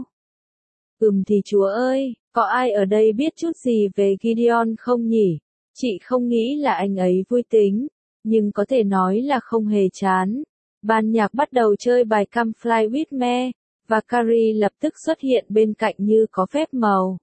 Thì Chúa ơi, có ai ở đây biết chút gì về Gideon không nhỉ? Chị không nghĩ là anh ấy vui tính, nhưng có thể nói là không hề chán. Ban nhạc bắt đầu chơi bài Come Fly With Me, và Carrie lập tức xuất hiện bên cạnh như có phép màu.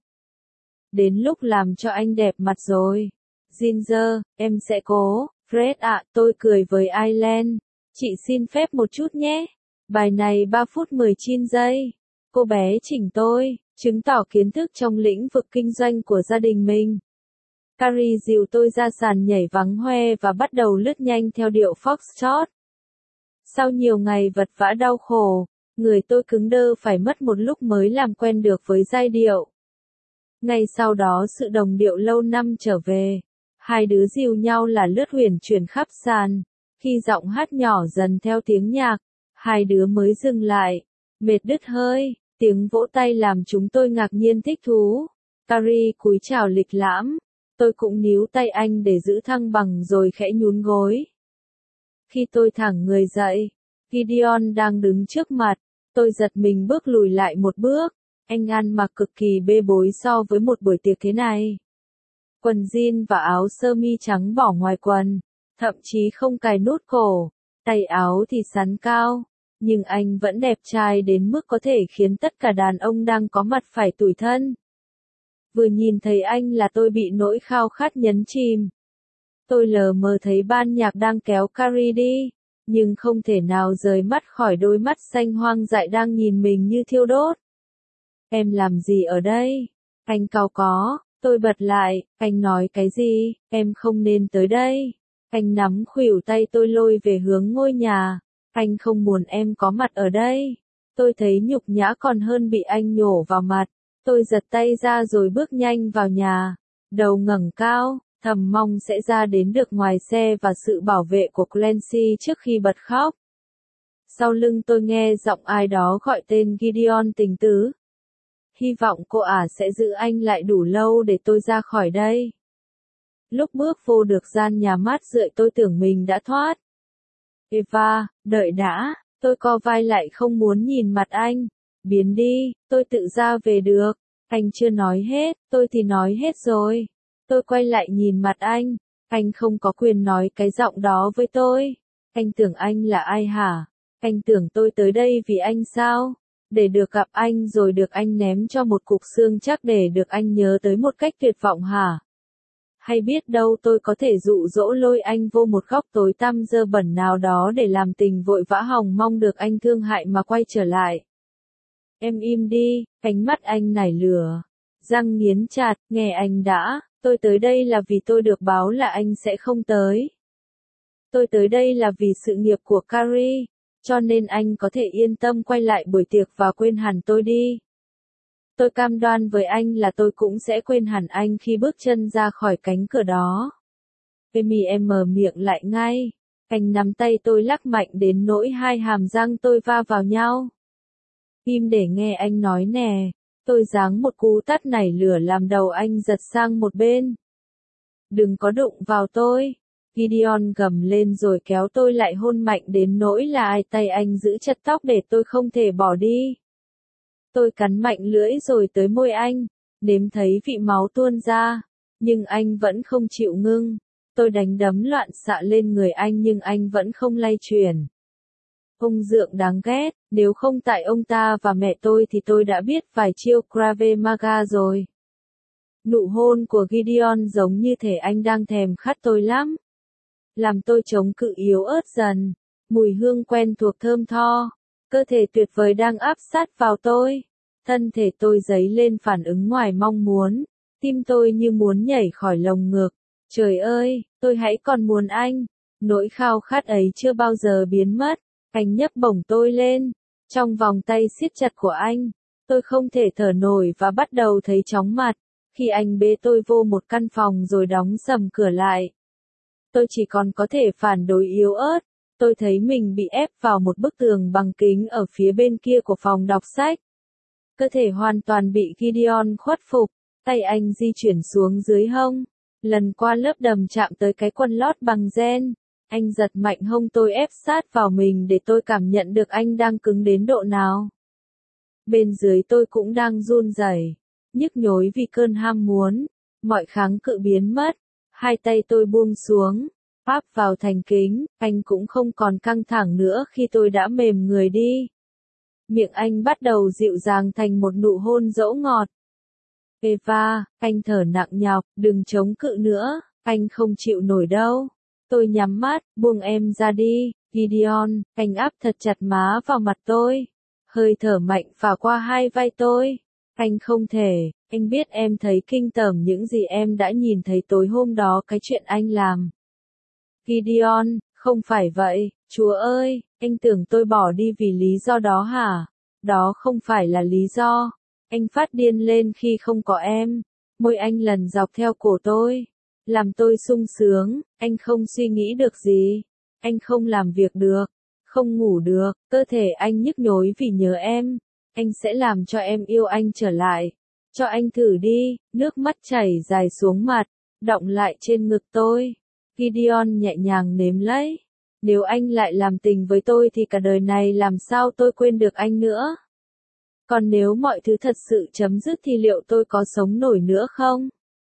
Đến lúc làm cho anh đẹp mặt rồi. Ginger, em sẽ cố. Fred ạ, tôi cười với Aileen. Chị xin phép một chút nhé. Bài này 3 phút 19 giây. Cô bé chỉnh tôi, chứng tỏ kiến thức trong lĩnh vực kinh doanh của gia đình mình. Carrie dìu tôi ra sàn nhảy vắng hoe và bắt đầu lướt nhanh theo điệu foxtrot. Sau nhiều ngày vật vã đau khổ, người tôi cứng đơ phải mất một lúc mới làm quen được với giai điệu. Ngay sau đó sự đồng điệu lâu năm trở về. Hai đứa dìu nhau là lướt huyền chuyển khắp sàn. Khi giọng hát nhỏ dần theo tiếng nhạc, hai đứa mới dừng lại. Mệt đứt hơi, tiếng vỗ tay làm chúng tôi ngạc nhiên thích thú. Carrie cúi chào lịch lãm. Tôi cũng níu tay anh để giữ thăng bằng rồi khẽ nhún gối. Khi tôi thẳng người dậy, Gideon đang đứng trước mặt. Tôi giật mình bước lùi lại một bước. Anh ăn mặc cực kỳ bê bối so với một buổi tiệc thế này. Quần jean và áo sơ mi trắng bỏ ngoài quần, thậm chí không cài nút cổ, tay áo thì xắn cao, nhưng anh vẫn đẹp trai đến mức có thể khiến tất cả đàn ông đang có mặt phải tủi thân. Vừa nhìn thấy anh là tôi bị nỗi khao khát nhấn chìm. Tôi lờ mờ thấy ban nhạc đang kéo Carrie đi, nhưng không thể nào rời mắt khỏi đôi mắt xanh hoang dại đang nhìn mình như thiêu đốt. Em làm gì ở đây? Anh cau có. Tôi bật lại, anh nói cái gì? Em không nên tới đây. Anh nắm khuỷu tay tôi lôi về hướng ngôi nhà. Anh không muốn em có mặt ở đây. Tôi thấy nhục nhã còn hơn bị anh nhổ vào mặt. Tôi giật tay ra rồi bước nhanh vào nhà. Đầu ngẩng cao, thầm mong sẽ ra đến được ngoài xe và sự bảo vệ của Clancy trước khi bật khóc. Sau lưng tôi nghe giọng ai đó gọi tên Gideon tình tứ. Hy vọng cô sẽ giữ anh lại đủ lâu để tôi ra khỏi đây. Lúc bước vô được gian nhà mát rượi tôi tưởng mình đã thoát. Eva, đợi đã, tôi co vai lại không muốn nhìn mặt anh. Biến đi, tôi tự ra về được. Anh chưa nói hết, tôi thì nói hết rồi. Tôi quay lại nhìn mặt anh không có quyền nói cái giọng đó với tôi. Anh tưởng anh là ai hả? Anh tưởng tôi tới đây vì anh sao? Để được gặp anh rồi được anh ném cho một cục xương chắc để được anh nhớ tới một cách tuyệt vọng hả? Hay biết đâu tôi có thể dụ dỗ lôi anh vô một góc tối tăm dơ bẩn nào đó để làm tình vội vã hòng mong được anh thương hại mà quay trở lại. Em im đi, ánh mắt anh nảy lửa. Răng nghiến chặt, nghe anh đã, tôi tới đây là vì tôi được báo là anh sẽ không tới. Tôi tới đây là vì sự nghiệp của Carrie, cho nên anh có thể yên tâm quay lại buổi tiệc và quên hẳn tôi đi. Tôi cam đoan với anh là tôi cũng sẽ quên hẳn anh khi bước chân ra khỏi cánh cửa đó. Amy em mở miệng lại ngay. Anh nắm tay tôi lắc mạnh đến nỗi hai hàm răng tôi va vào nhau. Im để nghe anh nói nè. Tôi giáng một cú tát nảy lửa làm đầu anh giật sang một bên. Đừng có đụng vào tôi. Gideon gầm lên rồi kéo tôi lại hôn mạnh đến nỗi là hai tay anh giữ chặt tóc để tôi không thể bỏ đi. Tôi cắn mạnh lưỡi rồi tới môi anh, nếm thấy vị máu tuôn ra, nhưng anh vẫn không chịu ngưng. Tôi đánh đấm loạn xạ lên người anh nhưng anh vẫn không lay chuyển. Ông dượng đáng ghét, nếu không tại ông ta và mẹ tôi thì tôi đã biết vài chiêu Krav Maga rồi. Nụ hôn của Gideon giống như thể anh đang thèm khát tôi lắm. Làm tôi chống cự yếu ớt dần, mùi hương quen thuộc thơm tho, cơ thể tuyệt vời đang áp sát vào tôi. Thân thể tôi dấy lên phản ứng ngoài mong muốn, tim tôi như muốn nhảy khỏi lồng ngực. Trời ơi, tôi hãy còn muốn anh. Nỗi khao khát ấy chưa bao giờ biến mất. Anh nhấc bổng tôi lên, trong vòng tay siết chặt của anh. Tôi không thể thở nổi và bắt đầu thấy chóng mặt, khi anh bế tôi vô một căn phòng rồi đóng sầm cửa lại. Tôi chỉ còn có thể phản đối yếu ớt. Tôi thấy mình bị ép vào một bức tường bằng kính ở phía bên kia của phòng đọc sách. Cơ thể hoàn toàn bị Gideon khuất phục, tay anh di chuyển xuống dưới hông, lần qua lớp đầm chạm tới cái quần lót bằng ren. Anh giật mạnh hông tôi ép sát vào mình để tôi cảm nhận được anh đang cứng đến độ nào. Bên dưới tôi cũng đang run rẩy, nhức nhối vì cơn ham muốn, mọi kháng cự biến mất. Hai tay tôi buông xuống, áp vào thành kính, anh cũng không còn căng thẳng nữa khi tôi đã mềm người đi. Miệng anh bắt đầu dịu dàng thành một nụ hôn dỗ ngọt. Eva, anh thở nặng nhọc, đừng chống cự nữa, anh không chịu nổi đâu. Tôi nhắm mắt, buông em ra đi, Gideon, anh áp thật chặt má vào mặt tôi. Hơi thở mạnh phả qua hai vai tôi. Anh không thể, anh biết em thấy kinh tởm những gì em đã nhìn thấy tối hôm đó cái chuyện anh làm. Gideon, không phải vậy, Chúa ơi, anh tưởng tôi bỏ đi vì lý do đó hả? Đó không phải là lý do. Anh phát điên lên khi không có em. Môi anh lần dọc theo cổ tôi. Làm tôi sung sướng, anh không suy nghĩ được gì. Anh không làm việc được, không ngủ được, cơ thể anh nhức nhối vì nhớ em. Anh sẽ làm cho em yêu anh trở lại. Cho anh thử đi, nước mắt chảy dài xuống mặt, đọng lại trên ngực tôi. Gideon nhẹ nhàng nếm lấy. Nếu anh lại làm tình với tôi thì cả đời này làm sao tôi quên được anh nữa? Còn nếu mọi thứ thật sự chấm dứt thì liệu tôi có sống nổi nữa không?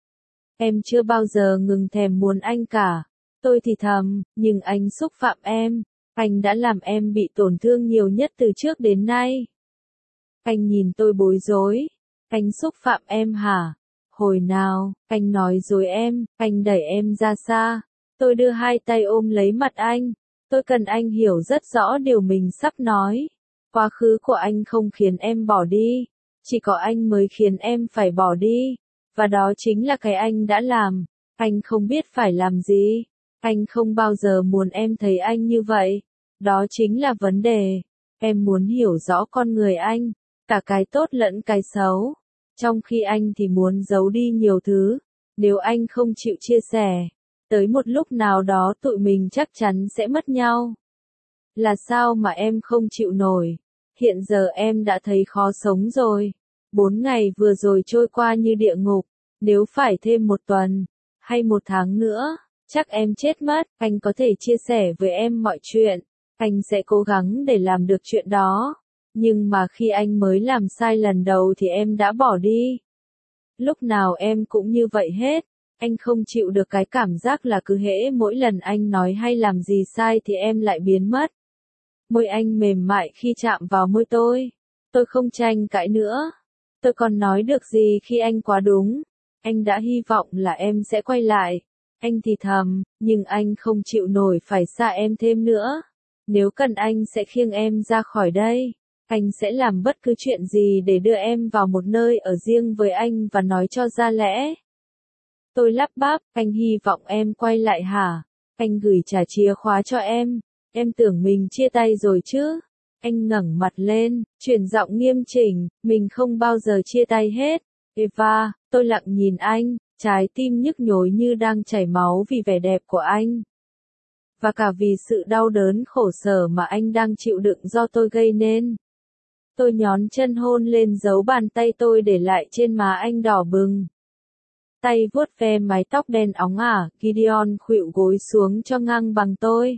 Em chưa bao giờ ngừng thèm muốn anh cả. Tôi thì thầm, nhưng anh xúc phạm em. Anh đã làm em bị tổn thương nhiều nhất từ trước đến nay. Anh nhìn tôi bối rối. Anh xúc phạm em hả? Hồi nào, anh nói dối em, anh đẩy em ra xa. Tôi đưa hai tay ôm lấy mặt anh. Tôi cần anh hiểu rất rõ điều mình sắp nói. Quá khứ của anh không khiến em bỏ đi. Chỉ có anh mới khiến em phải bỏ đi. Và đó chính là cái anh đã làm. Anh không biết phải làm gì. Anh không bao giờ muốn em thấy anh như vậy. Đó chính là vấn đề. Em muốn hiểu rõ con người anh. Cả cái tốt lẫn cái xấu. Trong khi anh thì muốn giấu đi nhiều thứ. Nếu anh không chịu chia sẻ, tới một lúc nào đó tụi mình chắc chắn sẽ mất nhau. Là sao mà em không chịu nổi? Hiện giờ em đã thấy khó sống rồi. 4 ngày vừa rồi trôi qua như địa ngục, nếu phải thêm 1 tuần, hay 1 tháng nữa, chắc em chết mất. Anh có thể chia sẻ với em mọi chuyện, anh sẽ cố gắng để làm được chuyện đó. Nhưng mà khi anh mới làm sai lần đầu thì em đã bỏ đi. Lúc nào em cũng như vậy hết. Anh không chịu được cái cảm giác là cứ hễ mỗi lần anh nói hay làm gì sai thì em lại biến mất. Môi anh mềm mại khi chạm vào môi tôi. Tôi không tranh cãi nữa. Tôi còn nói được gì khi anh quá đúng. Anh đã hy vọng là em sẽ quay lại. Anh thì thầm, nhưng anh không chịu nổi phải xa em thêm nữa. Nếu cần anh sẽ khiêng em ra khỏi đây. Anh sẽ làm bất cứ chuyện gì để đưa em vào một nơi ở riêng với anh và nói cho ra lẽ. Tôi lắp bắp, anh hy vọng em quay lại hả? Anh gửi trả chìa khóa cho em tưởng mình chia tay rồi chứ? Anh ngẩng mặt lên, chuyển giọng nghiêm chỉnh, mình không bao giờ chia tay hết. Eva, tôi lặng nhìn anh, trái tim nhức nhối như đang chảy máu vì vẻ đẹp của anh. Và cả vì sự đau đớn khổ sở mà anh đang chịu đựng do tôi gây nên. Tôi nhón chân hôn lên dấu bàn tay tôi để lại trên má anh đỏ bừng. Tay vuốt ve mái tóc đen óng ả, Gideon khuỵu gối xuống cho ngang bằng tôi.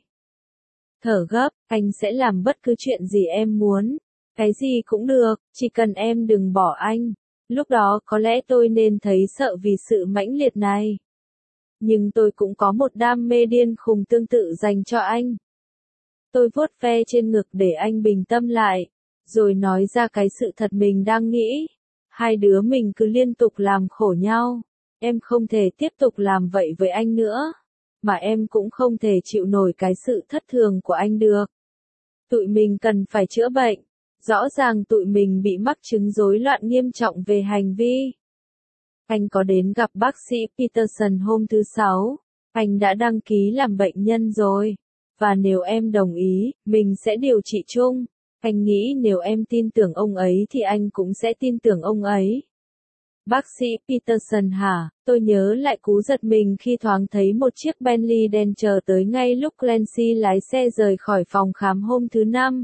Thở gấp, anh sẽ làm bất cứ chuyện gì em muốn. Cái gì cũng được, chỉ cần em đừng bỏ anh. Lúc đó có lẽ tôi nên thấy sợ vì sự mãnh liệt này. Nhưng tôi cũng có một đam mê điên khùng tương tự dành cho anh. Tôi vuốt ve trên ngực để anh bình tâm lại, rồi nói ra cái sự thật mình đang nghĩ. Hai đứa mình cứ liên tục làm khổ nhau. Em không thể tiếp tục làm vậy với anh nữa. Mà em cũng không thể chịu nổi cái sự thất thường của anh được. Tụi mình cần phải chữa bệnh. Rõ ràng tụi mình bị mắc chứng rối loạn nghiêm trọng về hành vi. Anh có đến gặp bác sĩ Peterson hôm thứ Sáu. Anh đã đăng ký làm bệnh nhân rồi. Và nếu em đồng ý, mình sẽ điều trị chung. Anh nghĩ nếu em tin tưởng ông ấy thì anh cũng sẽ tin tưởng ông ấy. Bác sĩ Peterson hả? Tôi nhớ lại cú giật mình khi thoáng thấy một chiếc Bentley đen chờ tới ngay lúc Clancy lái xe rời khỏi phòng khám hôm thứ Năm.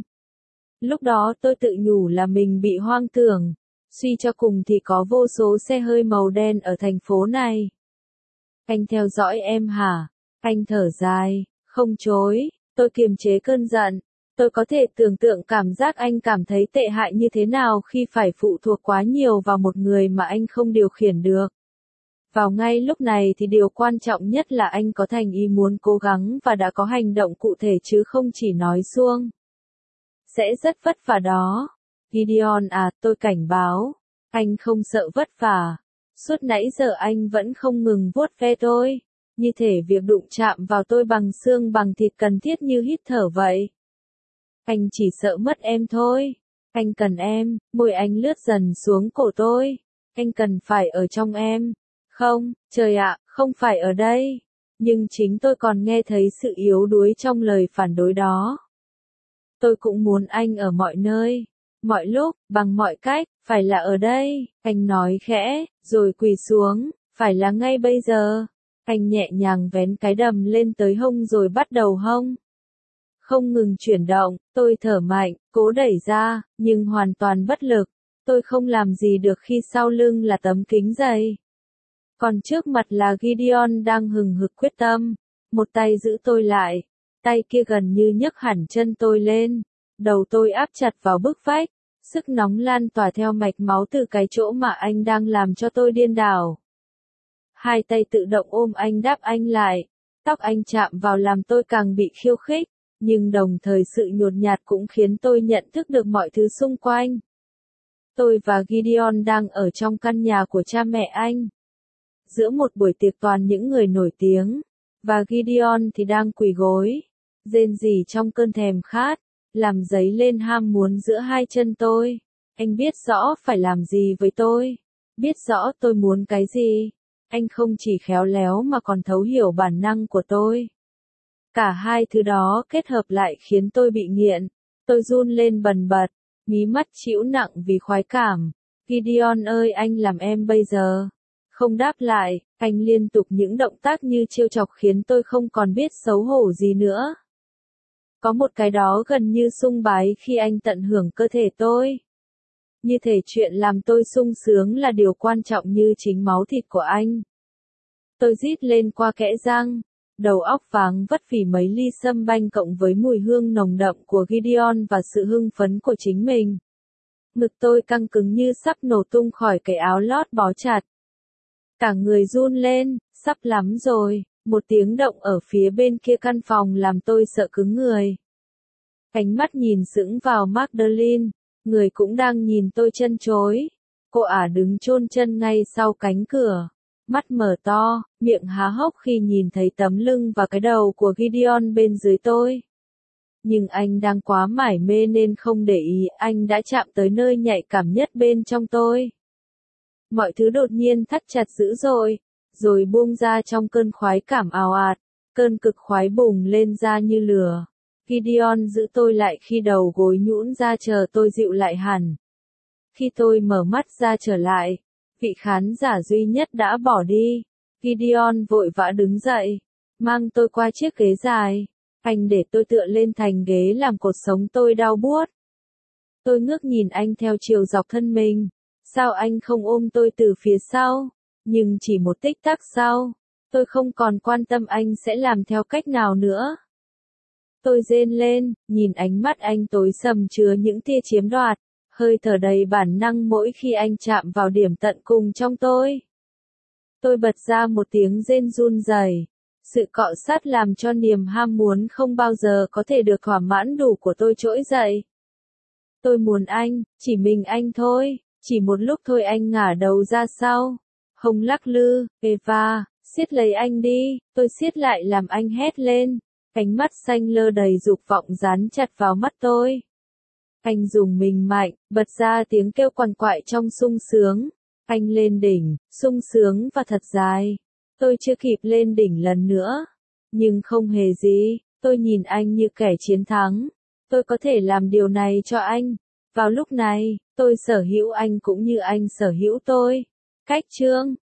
Lúc đó tôi tự nhủ là mình bị hoang tưởng. Suy cho cùng thì có vô số xe hơi màu đen ở thành phố này. Anh theo dõi em hả? Anh thở dài, không chối. Tôi kiềm chế cơn giận. Tôi có thể tưởng tượng cảm giác anh cảm thấy tệ hại như thế nào khi phải phụ thuộc quá nhiều vào một người mà anh không điều khiển được. Vào ngay lúc này thì điều quan trọng nhất là anh có thành ý muốn cố gắng và đã có hành động cụ thể chứ không chỉ nói suông. Sẽ rất vất vả đó. Gideon à, tôi cảnh báo. Anh không sợ vất vả. Suốt nãy giờ anh vẫn không ngừng vuốt ve tôi. Như thể việc đụng chạm vào tôi bằng xương bằng thịt cần thiết như hít thở vậy. Anh chỉ sợ mất em thôi. Anh cần em, môi anh lướt dần xuống cổ tôi. Anh cần phải ở trong em. Không, trời ạ, không phải ở đây. Nhưng chính tôi còn nghe thấy sự yếu đuối trong lời phản đối đó. Tôi cũng muốn anh ở mọi nơi, mọi lúc, bằng mọi cách, phải là ở đây. Anh nói khẽ, rồi quỳ xuống, phải là ngay bây giờ. Anh nhẹ nhàng vén cái đầm lên tới hông rồi bắt đầu hông. Không ngừng chuyển động, tôi thở mạnh, cố đẩy ra, nhưng hoàn toàn bất lực. Tôi không làm gì được khi sau lưng là tấm kính dày. Còn trước mặt là Gideon đang hừng hực quyết tâm. Một tay giữ tôi lại, tay kia gần như nhấc hẳn chân tôi lên. Đầu tôi áp chặt vào bức vách, sức nóng lan tỏa theo mạch máu từ cái chỗ mà anh đang làm cho tôi điên đảo. Hai tay tự động ôm anh đáp anh lại. Tóc anh chạm vào làm tôi càng bị khiêu khích. Nhưng đồng thời sự nhột nhạt cũng khiến tôi nhận thức được mọi thứ xung quanh. Tôi và Gideon đang ở trong căn nhà của cha mẹ anh. Giữa một buổi tiệc toàn những người nổi tiếng. Và Gideon thì đang quỳ gối. Rên rỉ trong cơn thèm khát. Làm dấy lên ham muốn giữa hai chân tôi. Anh biết rõ phải làm gì với tôi. Biết rõ tôi muốn cái gì. Anh không chỉ khéo léo mà còn thấu hiểu bản năng của tôi. Cả hai thứ đó kết hợp lại khiến tôi bị nghiện. Tôi run lên bần bật, mí mắt chịu nặng vì khoái cảm. Gideon ơi, anh làm em bây giờ. Không đáp lại, anh liên tục những động tác như trêu chọc khiến tôi không còn biết xấu hổ gì nữa. Có một cái đó gần như sung bái khi anh tận hưởng cơ thể tôi. Như thể chuyện làm tôi sung sướng là điều quan trọng như chính máu thịt của anh. Tôi rít lên qua kẽ răng, đầu óc váng vất vì mấy ly sâm banh cộng với mùi hương nồng đậm của Gideon và sự hưng phấn của chính mình. Ngực tôi căng cứng như sắp nổ tung khỏi cái áo lót bó chặt. Cả người run lên, sắp lắm rồi, một tiếng động ở phía bên kia căn phòng làm tôi sợ cứng người. Ánh mắt nhìn sững vào Magdalene, người cũng đang nhìn tôi chân chối. Cô ả đứng chôn chân ngay sau cánh cửa, mắt mở to, miệng há hốc khi nhìn thấy tấm lưng và cái đầu của Gideon bên dưới tôi. Nhưng anh đang quá mải mê nên không để ý, anh đã chạm tới nơi nhạy cảm nhất bên trong tôi. Mọi thứ đột nhiên thắt chặt dữ dội, rồi buông ra trong cơn khoái cảm ào ạt, cơn cực khoái bùng lên ra như lửa. Gideon giữ tôi lại khi đầu gối nhũn ra chờ tôi dịu lại hẳn. Khi tôi mở mắt ra trở lại, vị khán giả duy nhất đã bỏ đi. Gideon vội vã đứng dậy, mang tôi qua chiếc ghế dài. Anh để tôi tựa lên thành ghế làm cột sống tôi đau buốt. Tôi ngước nhìn anh theo chiều dọc thân mình. Sao anh không ôm tôi từ phía sau? Nhưng chỉ một tích tắc sau, tôi không còn quan tâm anh sẽ làm theo cách nào nữa. Tôi rên lên, nhìn ánh mắt anh tối sầm chứa những tia chiếm đoạt, hơi thở đầy bản năng mỗi khi anh chạm vào điểm tận cùng trong tôi. Tôi bật ra một tiếng rên run rẩy. Sự cọ sát làm cho niềm ham muốn không bao giờ có thể được thỏa mãn đủ của tôi trỗi dậy. Tôi muốn anh, chỉ mình anh thôi, chỉ một lúc thôi. Anh ngả đầu ra sau, hông lắc lư. Eva, siết lấy anh đi. Tôi siết lại làm anh hét lên, ánh mắt xanh lơ đầy dục vọng dán chặt vào mắt tôi. Anh dùng mình mạnh, bật ra tiếng kêu quằn quại trong sung sướng. Anh lên đỉnh, sung sướng và thật dài. Tôi chưa kịp lên đỉnh lần nữa. Nhưng không hề gì, tôi nhìn anh như kẻ chiến thắng. Tôi có thể làm điều này cho anh. Vào lúc này, tôi sở hữu anh cũng như anh sở hữu tôi. Cách chương